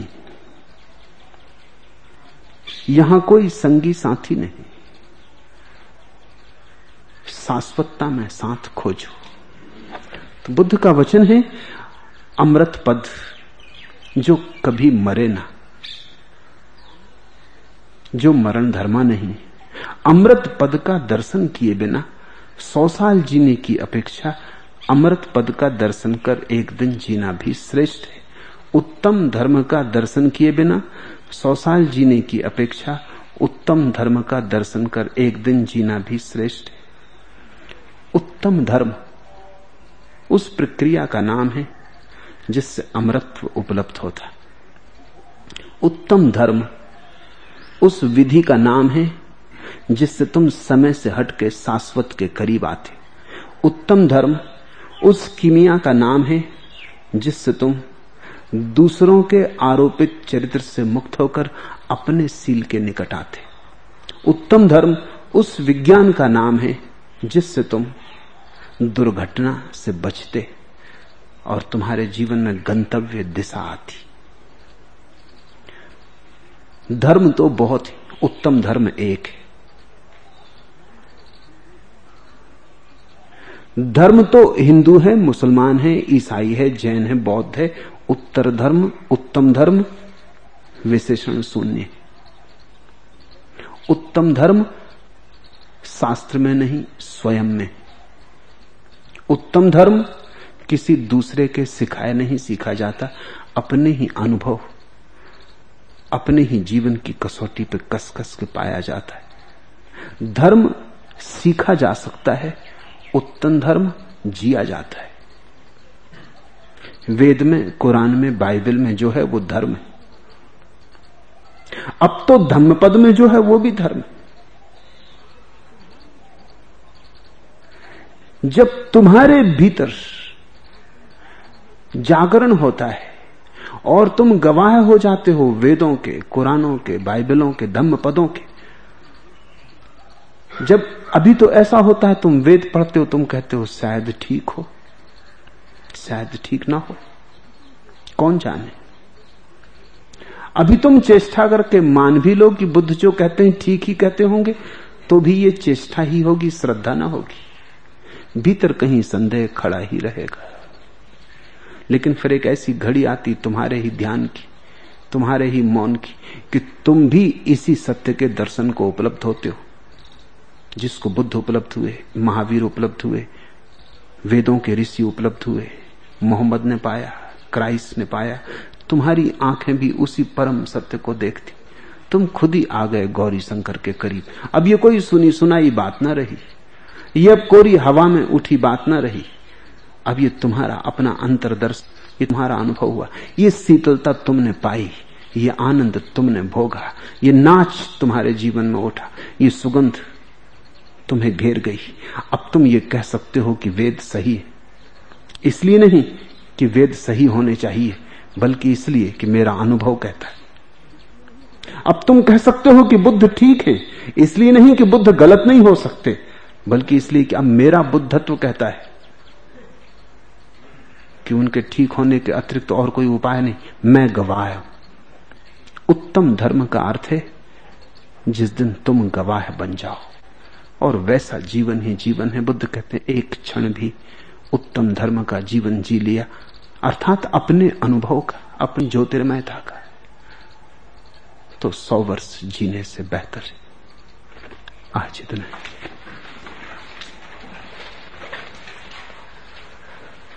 यहां कोई संगी साथी नहीं। शाश्वतता में साथ खोजो। तो बुद्ध का वचन है अमृत पद जो कभी मरे ना, जो मरण धर्मा नहीं। अमृत पद का दर्शन किए बिना 100 साल जीने की अपेक्षा अमृत पद का दर्शन कर एक दिन जीना भी श्रेष्ठ है। उत्तम धर्म का दर्शन किए बिना 100 साल जीने की अपेक्षा उत्तम धर्म का दर्शन कर एक दिन जीना भी श्रेष्ठ है। उत्तम धर्म उस प्रक्रिया का नाम है जिससे अमरत्व उपलब्ध होता। उत्तम धर्म उस विधि का नाम है जिससे तुम समय से हटके शाश्वत के करीब आते। उत्तम धर्म उस कीमिया का नाम है जिससे तुम दूसरों के आरोपित चरित्र से मुक्त होकर अपने सील के निकट आते। उत्तम धर्म उस विज्ञान का नाम है जिससे तुम दुर्घटना से बचते और तुम्हारे जीवन में गंतव्य दिशा आती। धर्म तो बहुत है, उत्तम धर्म एक है। धर्म तो हिंदू है, मुसलमान है, ईसाई है, जैन है, बौद्ध है। उत्तर धर्म, उत्तम धर्म विशेषण शून्य। उत्तम धर्म शास्त्र में नहीं, स्वयं में। उत्तम धर्म किसी दूसरे के सिखाए नहीं सीखा जाता, अपने ही अनुभव, अपने ही जीवन की कसौटी पे कस कस के पाया जाता है। धर्म सीखा जा सकता है, उत्तम धर्म जिया जाता है। वेद में, कुरान में, बाइबल में जो है वो धर्म है। अब तो धम्मपद में जो है वो भी धर्म है। जब तुम्हारे भीतर जागरण होता है और तुम गवाह हो जाते हो वेदों के, कुरानों के, बाइबलों के, धम्मपदों के। जब अभी तो ऐसा होता है, तुम वेद पढ़ते हो, तुम कहते हो शायद ठीक हो, शायद ठीक ना हो, कौन जाने। अभी तुम चेष्टा करके मान भी लो कि बुद्ध जो कहते हैं ठीक ही कहते होंगे, तो भी ये चेष्टा ही होगी, श्रद्धा ना होगी। भीतर कहीं संदेह खड़ा ही रहेगा। लेकिन फिर एक ऐसी घड़ी आती तुम्हारे ही ध्यान की, तुम्हारे ही मौन की, कि तुम भी इसी सत्य के दर्शन को उपलब्ध होते हो जिसको बुद्ध उपलब्ध हुए, महावीर उपलब्ध हुए, वेदों के ऋषि उपलब्ध हुए, मोहम्मद ने पाया, क्राइस्ट ने पाया। तुम्हारी आंखें भी उसी परम सत्य को देखती। तुम खुद ही आ गए गौरी शंकर के करीब। अब ये कोई सुनी सुनाई बात ना रही, ये अब कोरी हवा में उठी बात ना रही। अब ये तुम्हारा अपना अंतर्दर्शन, ये तुम्हारा अनुभव हुआ। ये शीतलता तुमने पाई, ये आनंद तुमने भोगा, ये नाच तुम्हारे जीवन में उठा, ये सुगंध तुम्हें घेर गई। अब तुम ये कह सकते हो कि वेद सही है, इसलिए नहीं कि वेद सही होने चाहिए, बल्कि इसलिए कि मेरा अनुभव कहता है। अब तुम कह सकते हो कि बुद्ध ठीक है, इसलिए नहीं कि बुद्ध गलत नहीं हो सकते, बल्कि इसलिए कि अब मेरा बुद्धत्व कहता है कि उनके ठीक होने के अतिरिक्त और कोई उपाय नहीं। मैं गवाह हूं। उत्तम धर्म का अर्थ है जिस दिन तुम गवाह बन जाओ, और वैसा जीवन ही जीवन है। बुद्ध कहते हैं एक क्षण भी उत्तम धर्म का जीवन जी लिया, अर्थात अपने अनुभव का, अपनी ज्योतिर्मयता का, तो 100 वर्ष जीने से बेहतर है। आज इतना है।